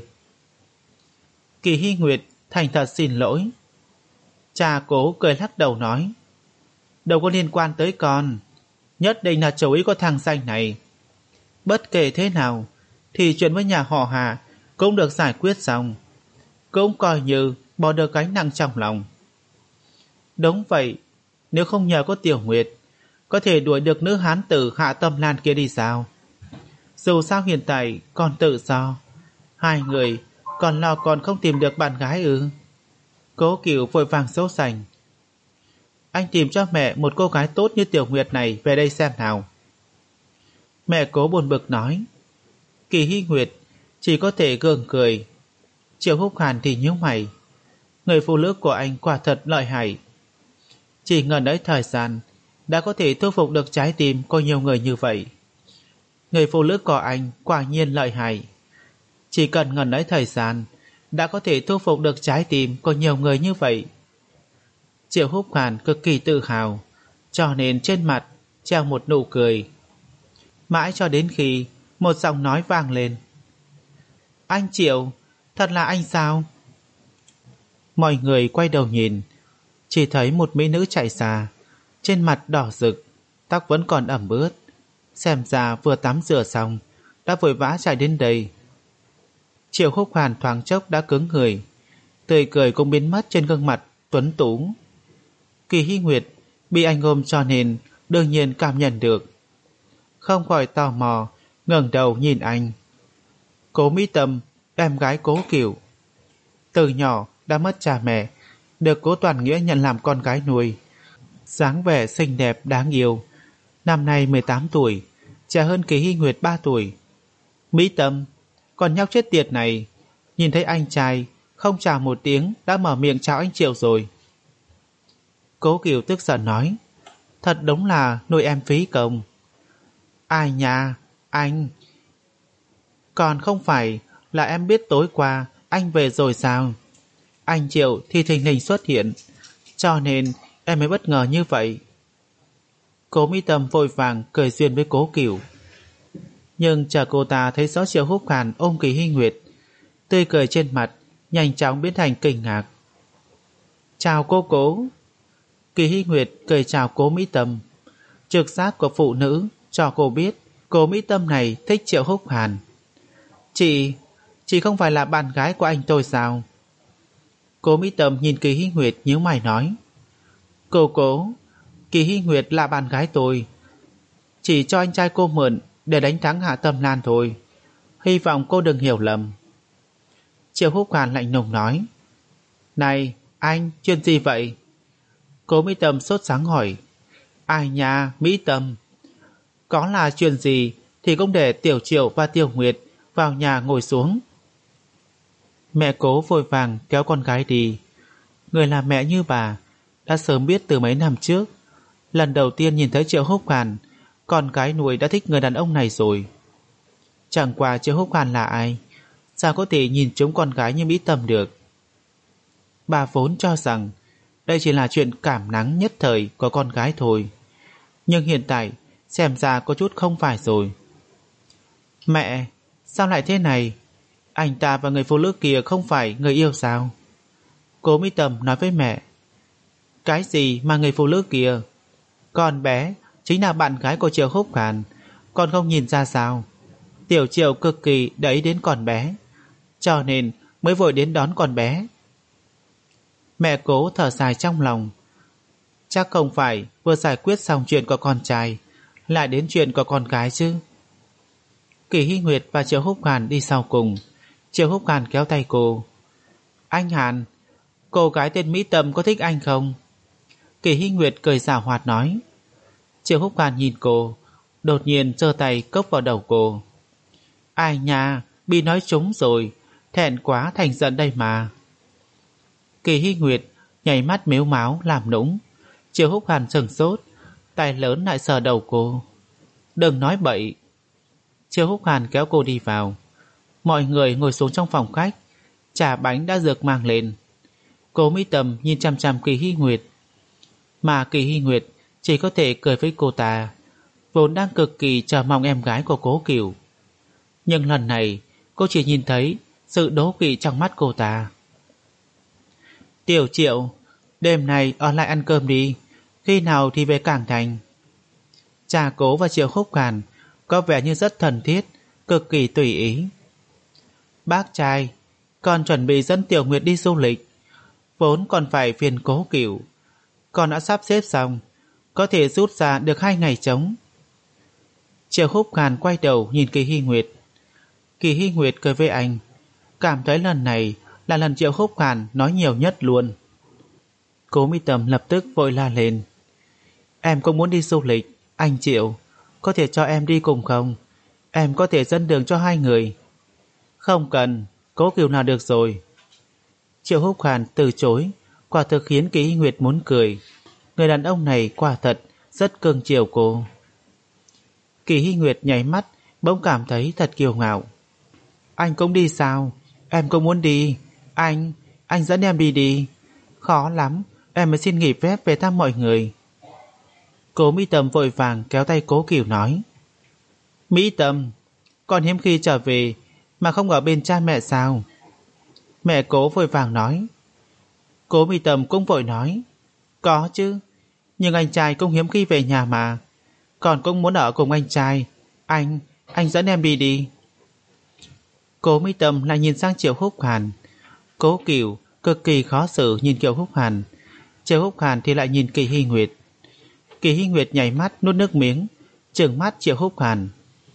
Kỳ Hy Nguyệt thành thật xin lỗi. Cha Cố cười lắc đầu nói. Đâu có liên quan tới con, nhất định là chủ ý của thằng danh này. Bất kể thế nào thì chuyện với nhà họ Hà cũng được giải quyết xong, cũng coi như bỏ được gánh nặng trong lòng. Đúng vậy, nếu không nhờ có Tiểu Nguyệt, có thể đuổi được nữ hán tử Hạ Tâm Lan kia đi sao? Dù sao hiện tại còn tự do, hai người còn lo còn không tìm được bạn gái ư? Cố Cửu vội vàng dỗ dành. Anh tìm cho mẹ một cô gái tốt như Tiểu Nguyệt này về đây xem nào. Mẹ Cố buồn bực nói. Kỳ Hy Nguyệt chỉ có thể gượng cười. Triệu Húc Hàn thì nhíu mày. Người phụ nữ của anh quả thật lợi hại. Chỉ ngần ấy thời gian đã có thể thu phục được trái tim của nhiều người như vậy. Người phụ nữ của anh quả nhiên lợi hại. Chỉ cần ngần ấy thời gian đã có thể thu phục được trái tim của nhiều người như vậy. Triệu Húc Hàn cực kỳ tự hào, cho nên trên mặt treo một nụ cười. Mãi cho đến khi một giọng nói vang lên. Anh Triệu, thật là anh sao? Mọi người quay đầu nhìn, chỉ thấy một mỹ nữ chạy xa, trên mặt đỏ rực, tóc vẫn còn ẩm ướt, xem ra vừa tắm rửa xong đã vội vã chạy đến đây. Triệu Húc Hàn thoáng chốc đã cứng người, tươi cười cũng biến mất trên gương mặt tuấn tú. Kỳ Hy Nguyệt bị anh ôm cho nên đương nhiên cảm nhận được, không khỏi tò mò ngẩng đầu nhìn anh. Cố Mỹ Tâm, em gái Cố Cửu, từ nhỏ đã mất cha mẹ, được Cố Toàn Nghĩa nhận làm con gái nuôi, dáng vẻ xinh đẹp đáng yêu, năm nay mười tám tuổi, trẻ hơn Kỳ Hy Nguyệt ba tuổi. Mỹ Tâm, con nhóc chết tiệt này, nhìn thấy anh trai không chào một tiếng đã mở miệng chào anh Triệu rồi. Cố Cửu tức giận nói. Thật đúng là nuôi em phí công. Ai nha, anh, còn không phải là em biết tối qua anh về rồi sao? Anh Triệu thì thình lình xuất hiện, cho nên em mới bất ngờ như vậy. Cố Mỹ Tâm vội vàng cười duyên với Cố Cửu. Nhưng chờ cô ta thấy rõ Triệu Húc Hàn ôm Kỳ Hy Nguyệt, tươi cười trên mặt nhanh chóng biến thành kinh ngạc. Chào cô Cố. Kỳ Hy Nguyệt cười chào Cố Mỹ Tâm. Trực giác của phụ nữ cho cô biết Cố Mỹ Tâm này thích Triệu Húc Hàn. Chị, chị không phải là bạn gái của anh tôi sao? Cố Mỹ Tâm nhìn Kỳ Hy Nguyệt nhíu mày nói. Cô Cố, Kỳ Hy Nguyệt là bạn gái tôi, chỉ cho anh trai cô mượn để đánh thắng Hạ Tâm Lan thôi, hy vọng cô đừng hiểu lầm. Triệu Húc Hàn lạnh lùng nói. Này, anh, chuyện gì vậy? Cố Mỹ Tâm sốt sáng hỏi. Ai nha, Mỹ Tâm. Có là chuyện gì thì cũng để Tiểu Triệu và Tiểu Nguyệt vào nhà ngồi xuống. Mẹ Cố vội vàng kéo con gái đi. Người làm mẹ như bà đã sớm biết từ mấy năm trước. Lần đầu tiên nhìn thấy Triệu Húc Hàn, con gái nuôi đã thích người đàn ông này rồi. Chẳng qua Triệu Húc Hàn là ai, sao có thể nhìn trúng con gái như Mỹ Tâm được. Bà vốn cho rằng đây chỉ là chuyện cảm nắng nhất thời của con gái thôi, nhưng hiện tại xem ra có chút không phải rồi. Mẹ, sao lại thế này? Anh ta và người phụ nữ kia không phải người yêu sao? Cố Mỹ Tâm nói với mẹ. Cái gì mà người phụ nữ kia? Con bé chính là bạn gái của Triệu Húc Hàn, con không nhìn ra sao? Tiểu Triệu cực kỳ để ý đến con bé, cho nên mới vội đến đón con bé. Mẹ Cố thở dài trong lòng. Chắc không phải vừa giải quyết xong chuyện của con trai lại đến chuyện của con gái chứ. Kỳ Hy Nguyệt và Triệu Húc Hàn đi sau cùng. Triệu Húc Hàn kéo tay cô. Anh Hàn, cô gái tên Mỹ Tâm có thích anh không? Kỳ Hy Nguyệt cười giảo hoạt nói. Triệu Húc Hàn nhìn cô, đột nhiên giơ tay cốc vào đầu cô. Ai nha, bị nói trúng rồi, thẹn quá thành giận đây mà. Kỳ Hy Nguyệt nhảy mắt mếu máo làm nũng. Triệu Húc Hàn sừng sốt, tay lớn lại sờ đầu cô. Đừng nói bậy. Triệu Húc Hàn kéo cô đi vào. Mọi người ngồi xuống trong phòng khách. Trà bánh đã được mang lên. Cố Mỹ Tâm nhìn chăm chăm Kỳ Hy Nguyệt, mà Kỳ Hy Nguyệt chỉ có thể cười với cô ta, vốn đang cực kỳ chờ mong em gái của Cố Cửu. Nhưng lần này cô chỉ nhìn thấy sự đố kỵ trong mắt cô ta. Tiểu Triệu, đêm nay ở lại ăn cơm đi, khi nào thì về Cảng Thành. Cha Cố và Triệu Húc Hàn có vẻ như rất thân thiết, cực kỳ tùy ý. Bác trai, con chuẩn bị dẫn Tiểu Nguyệt đi du lịch, vốn còn phải phiền Cố Cửu. Con đã sắp xếp xong, có thể rút ra được hai ngày trống. Triệu Húc Hàn quay đầu nhìn Kỳ Hy Nguyệt. Kỳ Hy Nguyệt cười với anh, cảm thấy lần này là lần Triệu Húc Hàn nói nhiều nhất luôn. Cố Mỹ Tâm lập tức vội la lên. Em cũng muốn đi du lịch, anh Triệu, có thể cho em đi cùng không? Em có thể dẫn đường cho hai người. Không cần, Cố Cửu nào được rồi. Triệu Húc Hàn từ chối, quả thực khiến Kỳ Hy Nguyệt muốn cười. Người đàn ông này quả thật rất cưng chiều cô. Kỳ Hy Nguyệt nháy mắt, bỗng cảm thấy thật kiêu ngạo. Anh cũng đi sao? Em cũng muốn đi. Anh, anh dẫn em đi đi. Khó lắm, em mới xin nghỉ phép về thăm mọi người. Cố Mỹ Tâm vội vàng kéo tay Cố Cửu nói. Mỹ Tâm, con hiếm khi trở về mà không ở bên cha mẹ sao? Mẹ Cố vội vàng nói. Cố Mỹ Tâm cũng vội nói. Có chứ, nhưng anh trai cũng hiếm khi về nhà mà. Con cũng muốn ở cùng anh trai. Anh, anh dẫn em đi đi. Cố Mỹ Tâm lại nhìn sang Triệu Húc Hàn. Cố Cửu cực kỳ khó xử nhìn Triệu Húc Hàn. Triệu Húc Hàn thì lại nhìn Kỳ Hy Nguyệt. Kỳ Hy Nguyệt nhảy mắt nuốt nước miếng, trừng mắt Triệu Húc Hàn.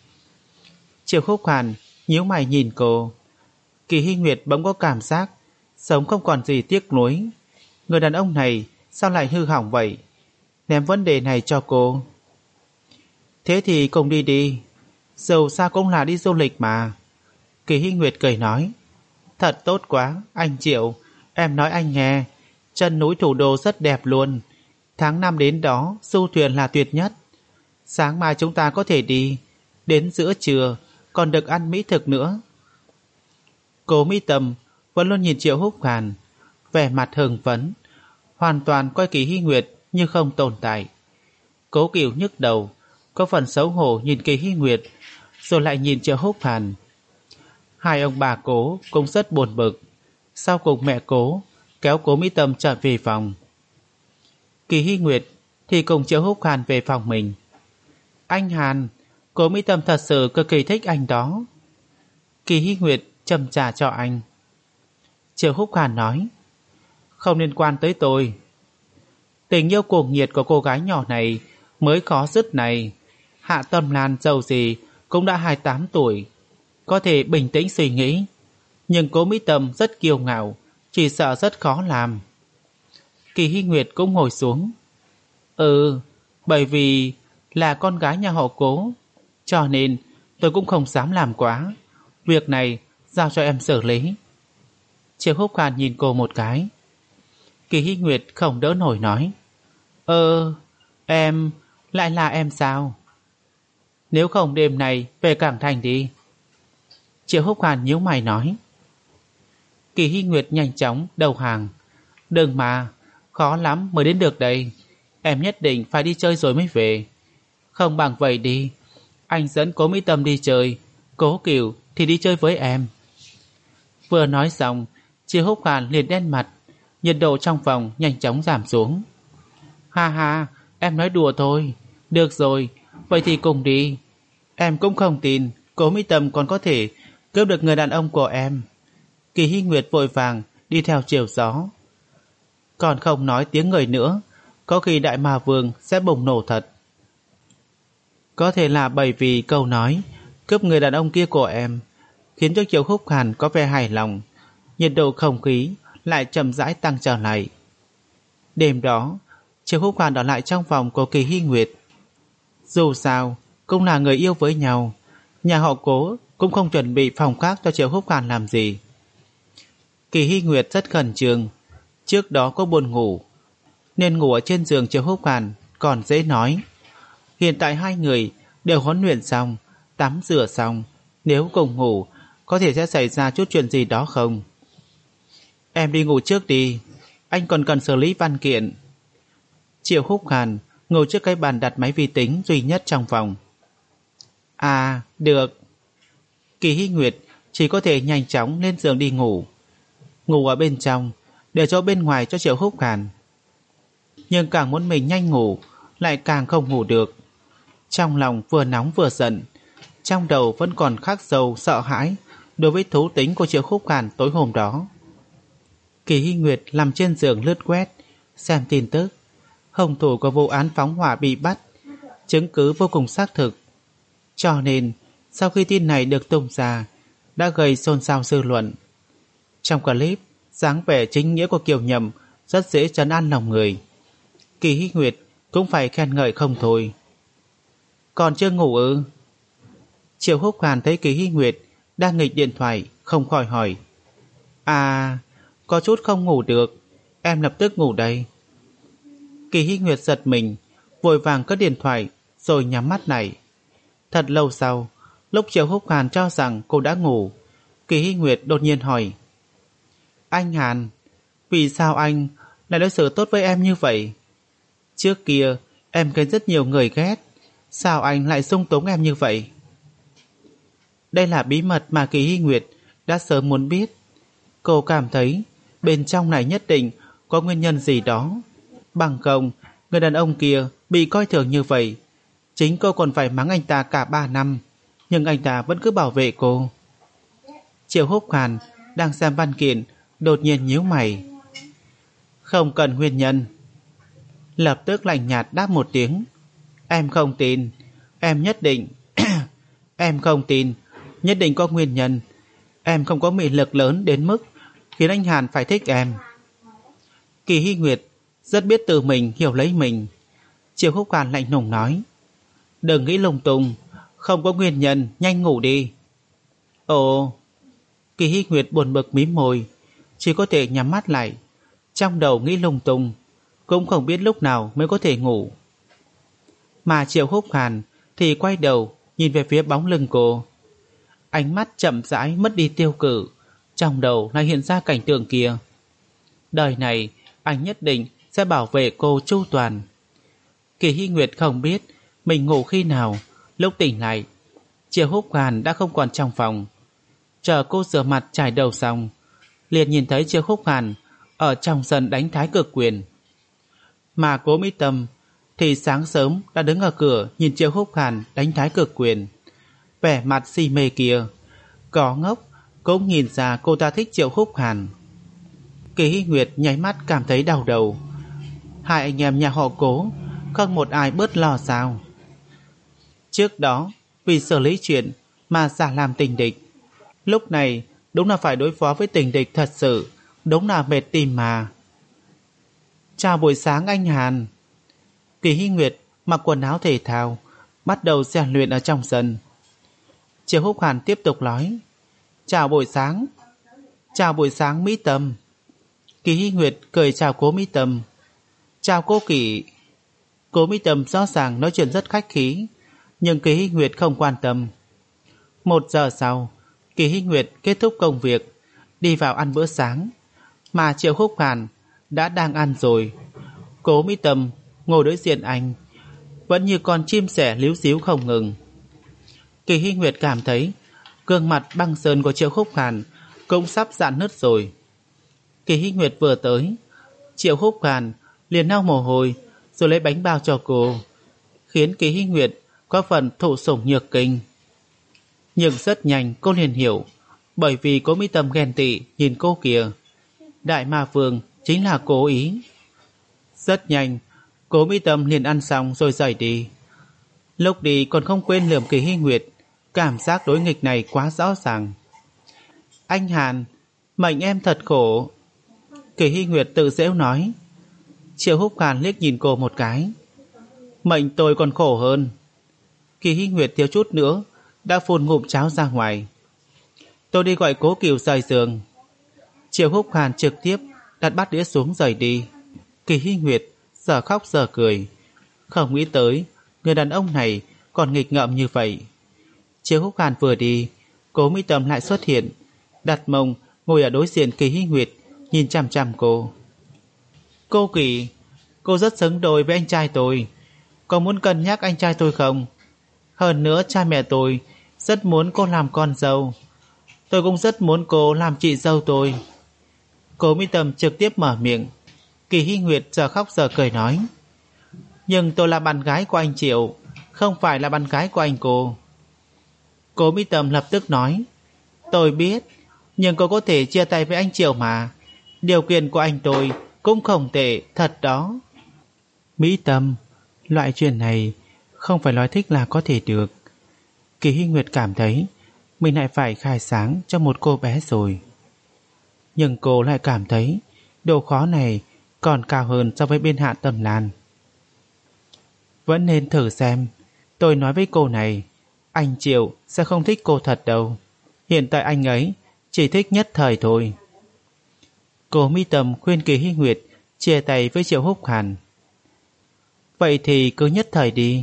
Triệu Húc Hàn nhíu mày nhìn cô. Kỳ Hy Nguyệt bỗng có cảm giác sống không còn gì tiếc nuối. Người đàn ông này sao lại hư hỏng vậy? Ném vấn đề này cho cô. Thế thì cùng đi đi, dầu sao cũng là đi du lịch mà. Kỳ Hy Nguyệt cười nói. Thật tốt quá, anh Triệu, em nói anh nghe, chân núi Thủ Đô rất đẹp luôn. Tháng năm đến đó du thuyền là tuyệt nhất. Sáng mai chúng ta có thể đi, đến giữa trưa còn được ăn mỹ thực nữa. Cố Mỹ Tâm vẫn luôn nhìn Triệu Húc Hàn, vẻ mặt hưng phấn, hoàn toàn coi Kỳ Hy Nguyệt như không tồn tại. Cố Cửu nhức đầu, có phần xấu hổ nhìn Kỳ Hy Nguyệt, rồi lại nhìn Triệu Húc Hàn. Hai ông bà Cố cũng rất buồn bực. Sau cùng mẹ Cố kéo Cố Mỹ Tâm trở về phòng. Kỳ Hy Nguyệt thì cùng Triệu Húc Hàn về phòng mình. Anh Hàn, Cố Mỹ Tâm thật sự cực kỳ thích anh đó. Kỳ Hy Nguyệt châm trà cho anh. Triệu Húc Hàn nói. Không liên quan tới tôi. Tình yêu cuồng nhiệt của cô gái nhỏ này mới khó dứt này. Hạ Tâm Lan dâu gì cũng đã hai mươi tám tuổi, có thể bình tĩnh suy nghĩ. Nhưng Cố Mỹ Tâm rất kiêu ngạo, chỉ sợ rất khó làm. Kỳ Hy Nguyệt cũng ngồi xuống. Ừ, Bởi vì là con gái nhà họ Cố, cho nên tôi cũng không dám làm quá. Việc này giao cho em xử lý. Triệu Húc Hàn nhìn cô một cái. Kỳ Hy Nguyệt không đỡ nổi nói: Ơ, em, lại là em sao? Nếu không đêm này về Cảng Thành đi. Triệu Húc Hàn nhíu mày nói. Kỳ Hy Nguyệt nhanh chóng đầu hàng. Đừng mà, khó lắm mới đến được đây. Em nhất định phải đi chơi rồi mới về. Không bằng vậy đi, anh dẫn Cố Mỹ Tâm đi chơi, Cố Cửu thì đi chơi với em. Vừa nói xong, Triệu Húc Hàn liền đen mặt. Nhiệt độ trong phòng nhanh chóng giảm xuống. Ha ha, em nói đùa thôi. Được rồi, vậy thì cùng đi. Em cũng không tin Cố Mỹ Tâm còn có thể cướp được người đàn ông của em. Kỳ Hy Nguyệt vội vàng đi theo chiều gió. Còn không nói tiếng người nữa, có khi Đại Ma Vương sẽ bùng nổ thật. Có thể là bởi vì câu nói cướp người đàn ông kia của em khiến cho Triệu Húc Hàn có vẻ hài lòng. Nhiệt độ không khí lại chậm rãi tăng trở lại. Đêm đó, Triệu Húc Hàn ở lại trong phòng của Kỳ Hy Nguyệt. Dù sao cũng là người yêu với nhau, nhà họ Cố cũng không chuẩn bị phòng khác cho Triệu Húc Hàn làm gì. Kỳ Hy Nguyệt rất khẩn trương. Trước đó có buồn ngủ nên ngủ ở trên giường Triệu Húc Hàn còn dễ nói. Hiện tại hai người đều huấn luyện xong, tắm rửa xong, nếu cùng ngủ có thể sẽ xảy ra chút chuyện gì đó không? Em đi ngủ trước đi, anh còn cần xử lý văn kiện. Triệu Húc Hàn ngồi trước cái bàn đặt máy vi tính duy nhất trong phòng. À, được. Kỳ Hy Nguyệt chỉ có thể nhanh chóng lên giường đi ngủ. Ngủ ở bên trong, để cho bên ngoài cho Triệu Húc Hàn. Nhưng càng muốn mình nhanh ngủ, lại càng không ngủ được. Trong lòng vừa nóng vừa giận, trong đầu vẫn còn khắc sâu sợ hãi đối với thú tính của Triệu Húc Hàn tối hôm đó. Kỳ Hy Nguyệt nằm trên giường lướt quét, xem tin tức. Hung thủ của vụ án phóng hỏa bị bắt, chứng cứ vô cùng xác thực. Cho nên, sau khi tin này được tung ra, đã gây xôn xao dư luận. Trong clip, dáng vẻ chính nghĩa của Kiều Nhậm rất dễ trấn an lòng người. Kỳ Hy Nguyệt cũng phải khen ngợi không thôi. Còn chưa ngủ ư? Triệu Húc Hàn thấy Kỳ Hy Nguyệt đang nghịch điện thoại, không khỏi hỏi. À, có chút không ngủ được, em lập tức ngủ đây. Kỳ Hy Nguyệt giật mình, vội vàng cất điện thoại rồi nhắm mắt lại. Thật lâu sau, lúc Triệu Húc Hàn cho rằng cô đã ngủ, Kỳ Hy Nguyệt đột nhiên hỏi. Anh Hàn, vì sao anh lại đối xử tốt với em như vậy? Trước kia em gây rất nhiều người ghét, sao anh lại dung túng em như vậy? Đây là bí mật mà Kỳ Hy Nguyệt đã sớm muốn biết. Cô cảm thấy bên trong này nhất định có nguyên nhân gì đó. Bằng không, người đàn ông kia bị coi thường như vậy, chính cô còn phải mắng anh ta cả ba năm, nhưng anh ta vẫn cứ bảo vệ cô. Triệu Húc Hàn đang xem văn kiện, đột nhiên nhíu mày. Không cần nguyên nhân. Lập tức lạnh nhạt đáp một tiếng. Em không tin. Em nhất định Em không tin. Nhất định có nguyên nhân. Em không có mị lực lớn đến mức khiến anh Hàn phải thích em. Kỳ Hy Nguyệt rất biết tự mình hiểu lấy mình. Triệu Húc Hàn lạnh lùng nói. Đừng nghĩ lung tung, không có nguyên nhân, nhanh ngủ đi. Ồ. Kỳ Hy Nguyệt buồn bực mím môi, chỉ có thể nhắm mắt lại. Trong đầu nghĩ lung tung, cũng không biết lúc nào mới có thể ngủ. Mà Triệu Húc Hàn thì quay đầu nhìn về phía bóng lưng cô. Ánh mắt chậm rãi mất đi tiêu cự, trong đầu lại hiện ra cảnh tượng kia. Đời này anh nhất định sẽ bảo vệ cô chu toàn. Kỳ Hy Nguyệt không biết mình ngủ khi nào. Lúc tỉnh lại, Triệu Húc Hàn đã không còn trong phòng. Chờ cô rửa mặt chải đầu xong, liền nhìn thấy Triệu Húc Hàn ở trong sân đánh thái cực quyền. Mà Cố Mỹ Tâm thì sáng sớm đã đứng ở cửa nhìn Triệu Húc Hàn đánh thái cực quyền. Vẻ mặt si mê kia, có ngốc cũng nhìn ra cô ta thích Triệu Húc Hàn. Kỳ Hy Nguyệt nháy mắt cảm thấy đau đầu. Hai anh em nhà họ Cố không một ai bớt lo sao? Trước đó vì xử lý chuyện mà giả làm tình địch, lúc này đúng là phải đối phó với tình địch thật sự, đúng là mệt tim mà. Chào buổi sáng anh Hàn. Kỳ Hy Nguyệt mặc quần áo thể thao, bắt đầu rèn luyện ở trong sân. Triệu Húc Hàn tiếp tục nói, chào buổi sáng. Chào buổi sáng Mỹ Tâm. Kỳ Hy Nguyệt cười chào Cố Mỹ Tâm. Chào cô Kỳ. Cố Mỹ Tâm rõ ràng nói chuyện rất khách khí, nhưng Kỳ Hy Nguyệt không quan tâm. Một giờ sau, Kỳ Hy Nguyệt kết thúc công việc, đi vào ăn bữa sáng, mà Triệu Húc Hàn đã đang ăn rồi. Cố Mỹ Tâm ngồi đối diện anh, vẫn như con chim sẻ líu díu không ngừng. Kỳ Hy Nguyệt cảm thấy gương mặt băng sơn của Triệu Húc Hàn cũng sắp rạn nứt rồi. Kỳ Hy Nguyệt vừa tới, Triệu Húc Hàn liền lau mồ hôi rồi lấy bánh bao cho cô, khiến Kỳ Hy Nguyệt có phần thụ sủng nhược kinh. Nhưng rất nhanh cô liền hiểu, bởi vì Cố Mỹ Tâm ghen tị nhìn cô kìa. Đại Ma Vương chính là cố ý. Rất nhanh, Cố Mỹ Tâm liền ăn xong rồi rời đi. Lúc đi còn không quên lườm Kỳ Hy Nguyệt, cảm giác đối nghịch này quá rõ ràng. Anh Hàn, mệnh em thật khổ. Kỳ Hy Nguyệt tự giễu nói. Triệu Húc Hàn liếc nhìn cô một cái. Mệnh tôi còn khổ hơn. Kỳ Hy Nguyệt thiếu chút nữa đã phun ngụm cháo ra ngoài. Tôi đi gọi Cố Kiều rời giường. Triệu Húc Hàn trực tiếp đặt bát đĩa xuống rời đi. Kỳ Hy Nguyệt giờ khóc giờ cười, không nghĩ tới người đàn ông này còn nghịch ngợm như vậy. Triệu Húc Hàn vừa đi, Cố Mỹ Tâm lại xuất hiện, đặt mông ngồi ở đối diện Kỳ Hy Nguyệt, nhìn chằm chằm cô. Cô Kỳ, cô rất xứng đôi với anh trai tôi. Có muốn cân nhắc anh trai tôi không? Hơn nữa cha mẹ tôi rất muốn cô làm con dâu. Tôi cũng rất muốn cô làm chị dâu tôi. Cố Mỹ Tâm trực tiếp mở miệng. Kỳ Hy Nguyệt giờ khóc giờ cười nói. Nhưng tôi là bạn gái của anh Triệu, không phải là bạn gái của anh cô. Cố Mỹ Tâm lập tức nói. Tôi biết, nhưng cô có thể chia tay với anh Triệu mà. Điều kiện của anh tôi cũng không tệ, thật đó. Mỹ Tâm, loại chuyện này không phải nói thích là có thể được. Kỳ Hy Nguyệt cảm thấy mình lại phải khai sáng cho một cô bé rồi. Nhưng cô lại cảm thấy độ khó này còn cao hơn so với bên Hạ Tâm Lan. Vẫn nên thử xem. Tôi nói với cô này, anh Triệu sẽ không thích cô thật đâu. Hiện tại anh ấy chỉ thích nhất thời thôi. Cố Mỹ Tâm khuyên Kỳ Hy Nguyệt chia tay với Triệu Húc Hàn. Vậy thì cứ nhất thời đi.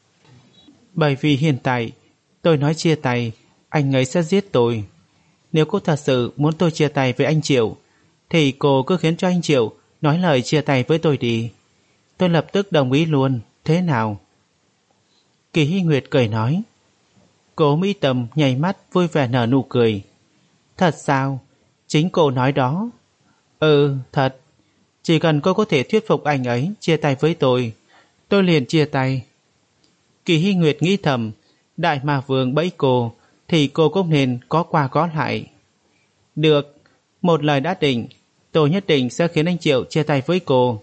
Bởi vì hiện tại tôi nói chia tay, anh ấy sẽ giết tôi. Nếu cô thật sự muốn tôi chia tay với anh Triệu, thì cô cứ khiến cho anh Triệu nói lời chia tay với tôi đi. Tôi lập tức đồng ý luôn. Thế nào? Kỳ Hy Nguyệt cười nói. Cố Mỹ Tâm nhảy mắt vui vẻ nở nụ cười. Thật sao? Chính cô nói đó. Ừ, thật. Chỉ cần cô có thể thuyết phục anh ấy chia tay với tôi, tôi liền chia tay. Kỳ Hy Nguyệt nghĩ thầm, Đại Ma Vương bẫy cô thì cô cũng nên có qua có lại. Được, một lời đã định, tôi nhất định sẽ khiến anh Triệu chia tay với cô.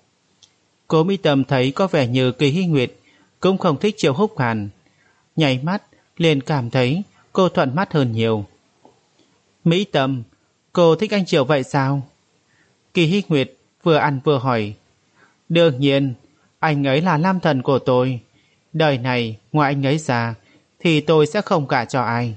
Cố Mỹ Tâm thấy có vẻ như Kỳ Hy Nguyệt cũng không thích Triệu Húc Hàn, nhảy mắt liền cảm thấy cô thuận mắt hơn nhiều. Mỹ Tâm, cô thích anh Triệu vậy sao? Kỳ Hy Nguyệt vừa ăn vừa hỏi. Đương nhiên, anh ấy là nam thần của tôi. Đời này ngoài anh ấy ra thì tôi sẽ không gả cho ai.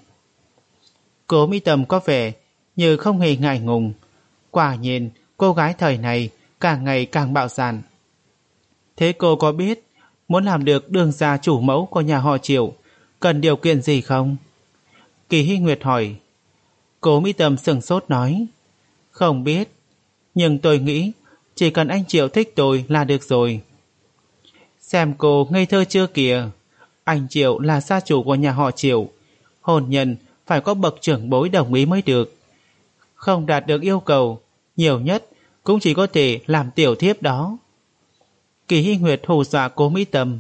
Cố Mỹ Tâm có vẻ như không hề ngại ngùng. Quả nhiên cô gái thời này càng ngày càng bạo dạn. Thế cô có biết muốn làm được đường gia chủ mẫu của nhà họ Triệu cần điều kiện gì không? Kỳ Hy Nguyệt hỏi. Cố Mỹ Tâm sửng sốt nói. Không biết, nhưng tôi nghĩ chỉ cần anh Triệu thích tôi là được rồi. Xem cô ngây thơ chưa kìa. Anh Triệu là gia chủ của nhà họ Triệu, hôn nhân phải có bậc trưởng bối đồng ý mới được. Không đạt được yêu cầu, nhiều nhất cũng chỉ có thể làm tiểu thiếp đó. Kỳ Hy Nguyệt hù dọa Cố Mỹ Tâm.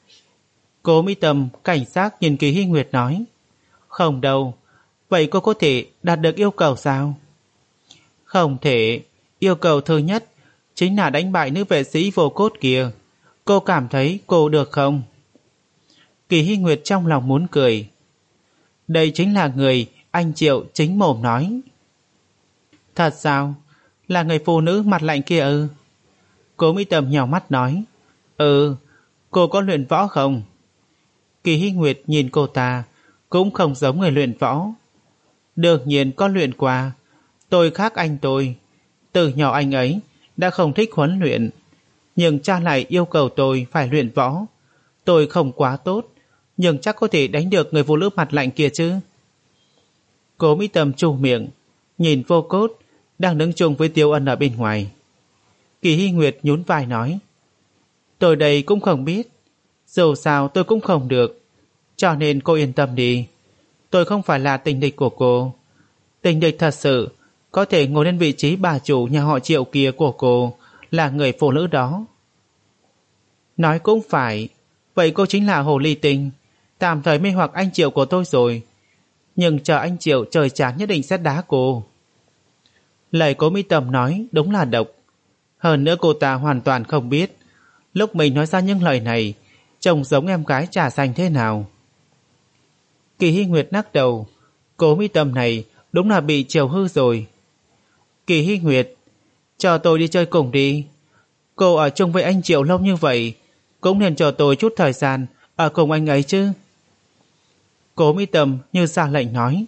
Cố Mỹ Tâm cảnh giác nhìn Kỳ Hy Nguyệt nói. Không đâu, vậy cô có thể đạt được yêu cầu sao? Không thể. Yêu cầu thứ nhất chính là đánh bại nữ vệ sĩ vô cốt kia. Cô cảm thấy cô được không? Kỳ Hy Nguyệt trong lòng muốn cười. Đây chính là người anh Triệu chính mồm nói. Thật sao? Là người phụ nữ mặt lạnh kia ư? Cố Mỹ Tâm nhào mắt nói. Ừ, Cô có luyện võ không? Kỳ Hy Nguyệt nhìn cô ta, cũng không giống người luyện võ. Đương nhiên có luyện qua. Tôi khác anh tôi. Từ nhỏ anh ấy đã không thích huấn luyện, nhưng cha lại yêu cầu tôi phải luyện võ. Tôi không quá tốt, nhưng chắc có thể đánh được người phụ nữ mặt lạnh kia chứ. Cố Mỹ Tâm chu miệng, nhìn Vô Cốt đang đứng chung với Tiêu Ân ở bên ngoài. Kỳ Hy Nguyệt nhún vai nói, tôi đây cũng không biết, dù sao tôi cũng không được, cho nên cô yên tâm đi. Tôi không phải là tình địch của cô. Tình địch thật sự có thể ngồi lên vị trí bà chủ nhà họ Triệu kia của cô là người phụ nữ đó. Nói cũng phải, vậy cô chính là hồ ly tinh, tạm thời mê hoặc anh Triệu của tôi rồi. Nhưng chờ anh Triệu trời chán nhất định sẽ đá cô. Lời Cố Mỹ Tâm nói đúng là độc. Hơn nữa cô ta hoàn toàn không biết lúc mình nói ra những lời này trông giống em gái trà xanh thế nào. Kỳ Hy Nguyệt lắc đầu, Cố Mỹ Tâm này đúng là bị chiều hư rồi. Kỳ Hy Nguyệt, cho tôi đi chơi cùng đi. Cô ở chung với anh Triệu lâu như vậy, cũng nên cho tôi chút thời gian ở cùng anh ấy chứ. Cố Mỹ Tâm như ra lệnh nói.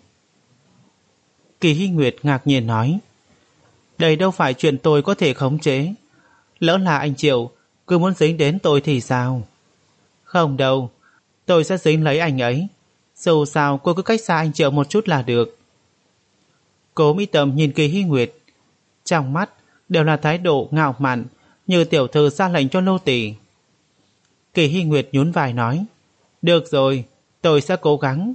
Kỳ Hy Nguyệt ngạc nhiên nói, đây đâu phải chuyện tôi có thể khống chế. Lỡ là anh Triệu cứ muốn dính đến tôi thì sao? Không đâu, tôi sẽ dính lấy anh ấy. Dù sao cô cứ cách xa anh Triệu một chút là được. Cố Mỹ Tâm nhìn Kỳ Hy Nguyệt, trong mắt đều là thái độ ngạo mạn như tiểu thư ra lệnh cho nô tỳ. Kỳ Hy Nguyệt nhún vai nói, được rồi, tôi sẽ cố gắng.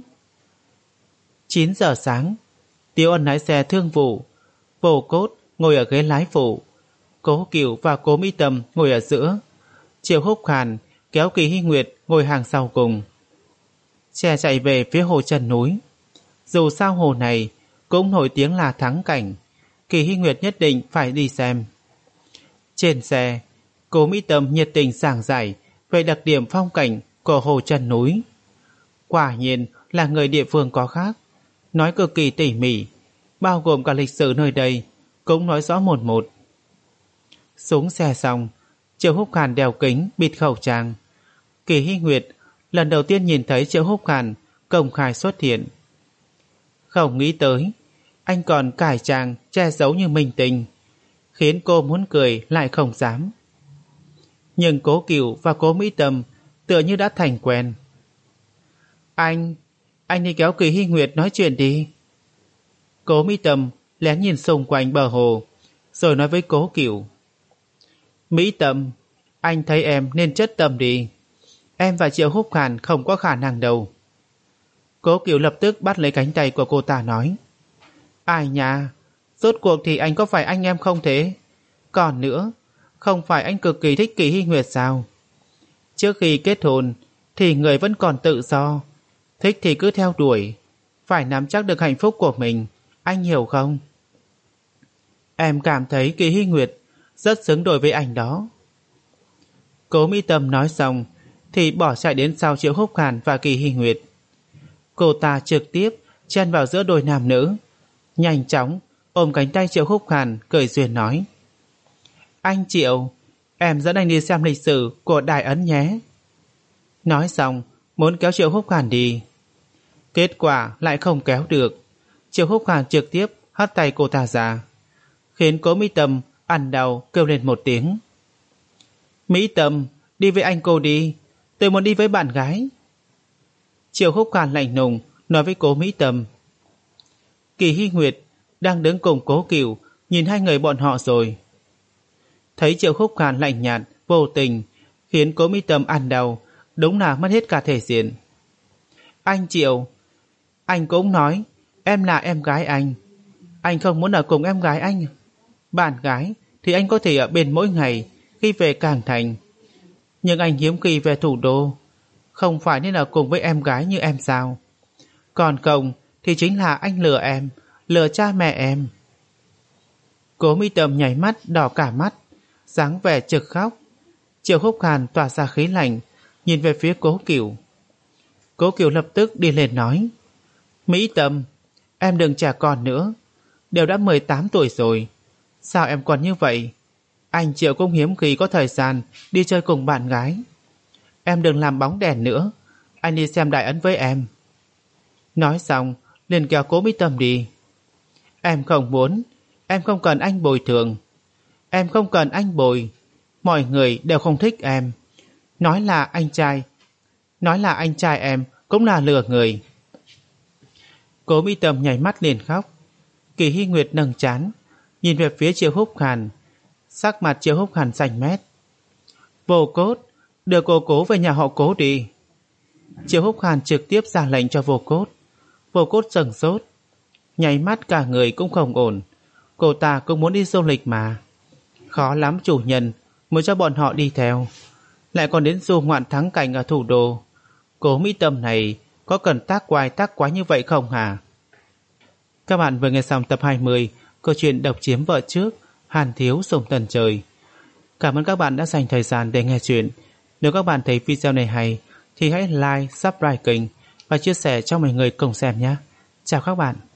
chín giờ sáng, Tiêu Ân lái xe thương vụ, Vô Cốt ngồi ở ghế lái phụ, Cố Cửu và Cố Mỹ Tâm ngồi ở giữa, Triệu Húc Hàn kéo Kỳ Hy Nguyệt ngồi hàng sau cùng. Xe chạy về phía hồ chân núi. Dù sao hồ này cũng nổi tiếng là thắng cảnh, Kỳ Hy Nguyệt nhất định phải đi xem. Trên xe, Cố Mỹ Tâm nhiệt tình giảng giải về đặc điểm phong cảnh của hồ chân núi. Quả nhiên là người địa phương có khác, nói cực kỳ tỉ mỉ, bao gồm cả lịch sử nơi đây cũng nói rõ một một. Xuống xe xong, Triệu Húc Hàn đeo kính bịt khẩu trang. Kỳ Hy Nguyệt lần đầu tiên nhìn thấy Triệu Húc Hàn công khai xuất hiện. Không nghĩ tới anh còn cải trang che giấu như minh tinh, khiến cô muốn cười lại không dám. Nhưng Cố Cửu và Cố Mỹ Tâm tựa như đã thành quen. Anh, anh đi kéo Kỳ Hy Nguyệt nói chuyện đi. Cố Mỹ Tâm lén nhìn xung quanh bờ hồ, rồi nói với Cố Cửu. Mỹ Tâm, anh thấy em nên chất tâm đi. Em và Triệu Húc Hàn không có khả năng đâu. Cố Cửu lập tức bắt lấy cánh tay của cô ta nói. Ai nha, rốt cuộc thì anh có phải anh em không thế? Còn nữa, không phải anh cực kỳ thích Kỳ Hy Nguyệt sao? Trước khi kết hôn thì người vẫn còn tự do, thích thì cứ theo đuổi, phải nắm chắc được hạnh phúc của mình, anh hiểu không? Em cảm thấy Kỳ Hy Nguyệt rất xứng đôi với anh đó. Cố Mỹ Tâm nói xong thì bỏ chạy đến sau Triệu Húc Hàn và Kỳ Hy Nguyệt. Cô ta trực tiếp chen vào giữa đôi nam nữ, nhanh chóng ôm cánh tay Triệu Húc Hàn cười duyên nói. Anh Triệu, em dẫn anh đi xem lịch sử của Đại Ấn nhé. Nói xong muốn kéo Triệu Húc Hàn đi, kết quả lại không kéo được. Triệu Húc Hàn trực tiếp hất tay cô ta ra, khiến Cố Mỹ Tâm ăn đau kêu lên một tiếng. Mỹ Tâm, đi với anh cô đi, tôi muốn đi với bạn gái. Triệu Húc Hàn lạnh lùng nói với Cố Mỹ Tâm. Kỳ Hy Nguyệt đang đứng cùng Cố Cửu nhìn hai người bọn họ rồi. Thấy Triệu Húc Hàn lạnh nhạt vô tình, khiến Cố Mỹ Tâm ăn đau, đúng là mất hết cả thể diện. Anh Triệu, anh cũng nói em là em gái anh, anh không muốn ở cùng em gái anh. Bạn gái thì anh có thể ở bên mỗi ngày khi về Cảng Thành, nhưng anh hiếm khi về thủ đô, không phải nên ở cùng với em gái như em sao? Còn không thì chính là anh lừa em, lừa cha mẹ em. Cố Mỹ Tâm nhảy mắt đỏ cả mắt, dáng vẻ trực khóc. Triệu Húc Hàn tỏa ra khí lạnh, nhìn về phía Cố Cửu. Cố Cửu lập tức đi lên nói. Mỹ Tâm, em đừng trẻ con nữa, đều đã mười tám tuổi rồi, sao em còn như vậy? Anh Triệu cũng hiếm khi có thời gian đi chơi cùng bạn gái. Em đừng làm bóng đèn nữa, anh đi xem đại ấn với em. Nói xong liền kéo Cố Mỹ Tâm đi. Em không muốn, em không cần anh bồi thường. Em không cần anh bồi. Mọi người đều không thích em. Nói là anh trai Nói là anh trai em cũng là lừa người. Cố Mỹ Tâm nhảy mắt liền khóc. Kỳ Hy Nguyệt nâng trán, nhìn về phía Triệu Húc Hàn. Sắc mặt Triệu Húc Hàn xanh mét. Vô Cốt, đưa cô Cố về nhà họ Cố đi. Triệu Húc Hàn trực tiếp ra lệnh cho Vô Cốt. Vô Cốt sừng sốt, nháy mắt cả người cũng không ổn. Cô ta cũng muốn đi du lịch mà. Khó lắm chủ nhân mới cho bọn họ đi theo, lại còn đến du ngoạn thắng cảnh ở thủ đô. Cố Mỹ Tâm này có cần tác quái tác quái như vậy không hả? Các bạn vừa nghe xong tập hai mươi câu chuyện Độc Chiếm Vợ Trước, Hàn Thiếu Sùng Tần Trời. Cảm ơn các bạn đã dành thời gian để nghe chuyện. Nếu các bạn thấy video này hay thì hãy like, subscribe kênh và chia sẻ cho mọi người cùng xem nhé. Chào các bạn.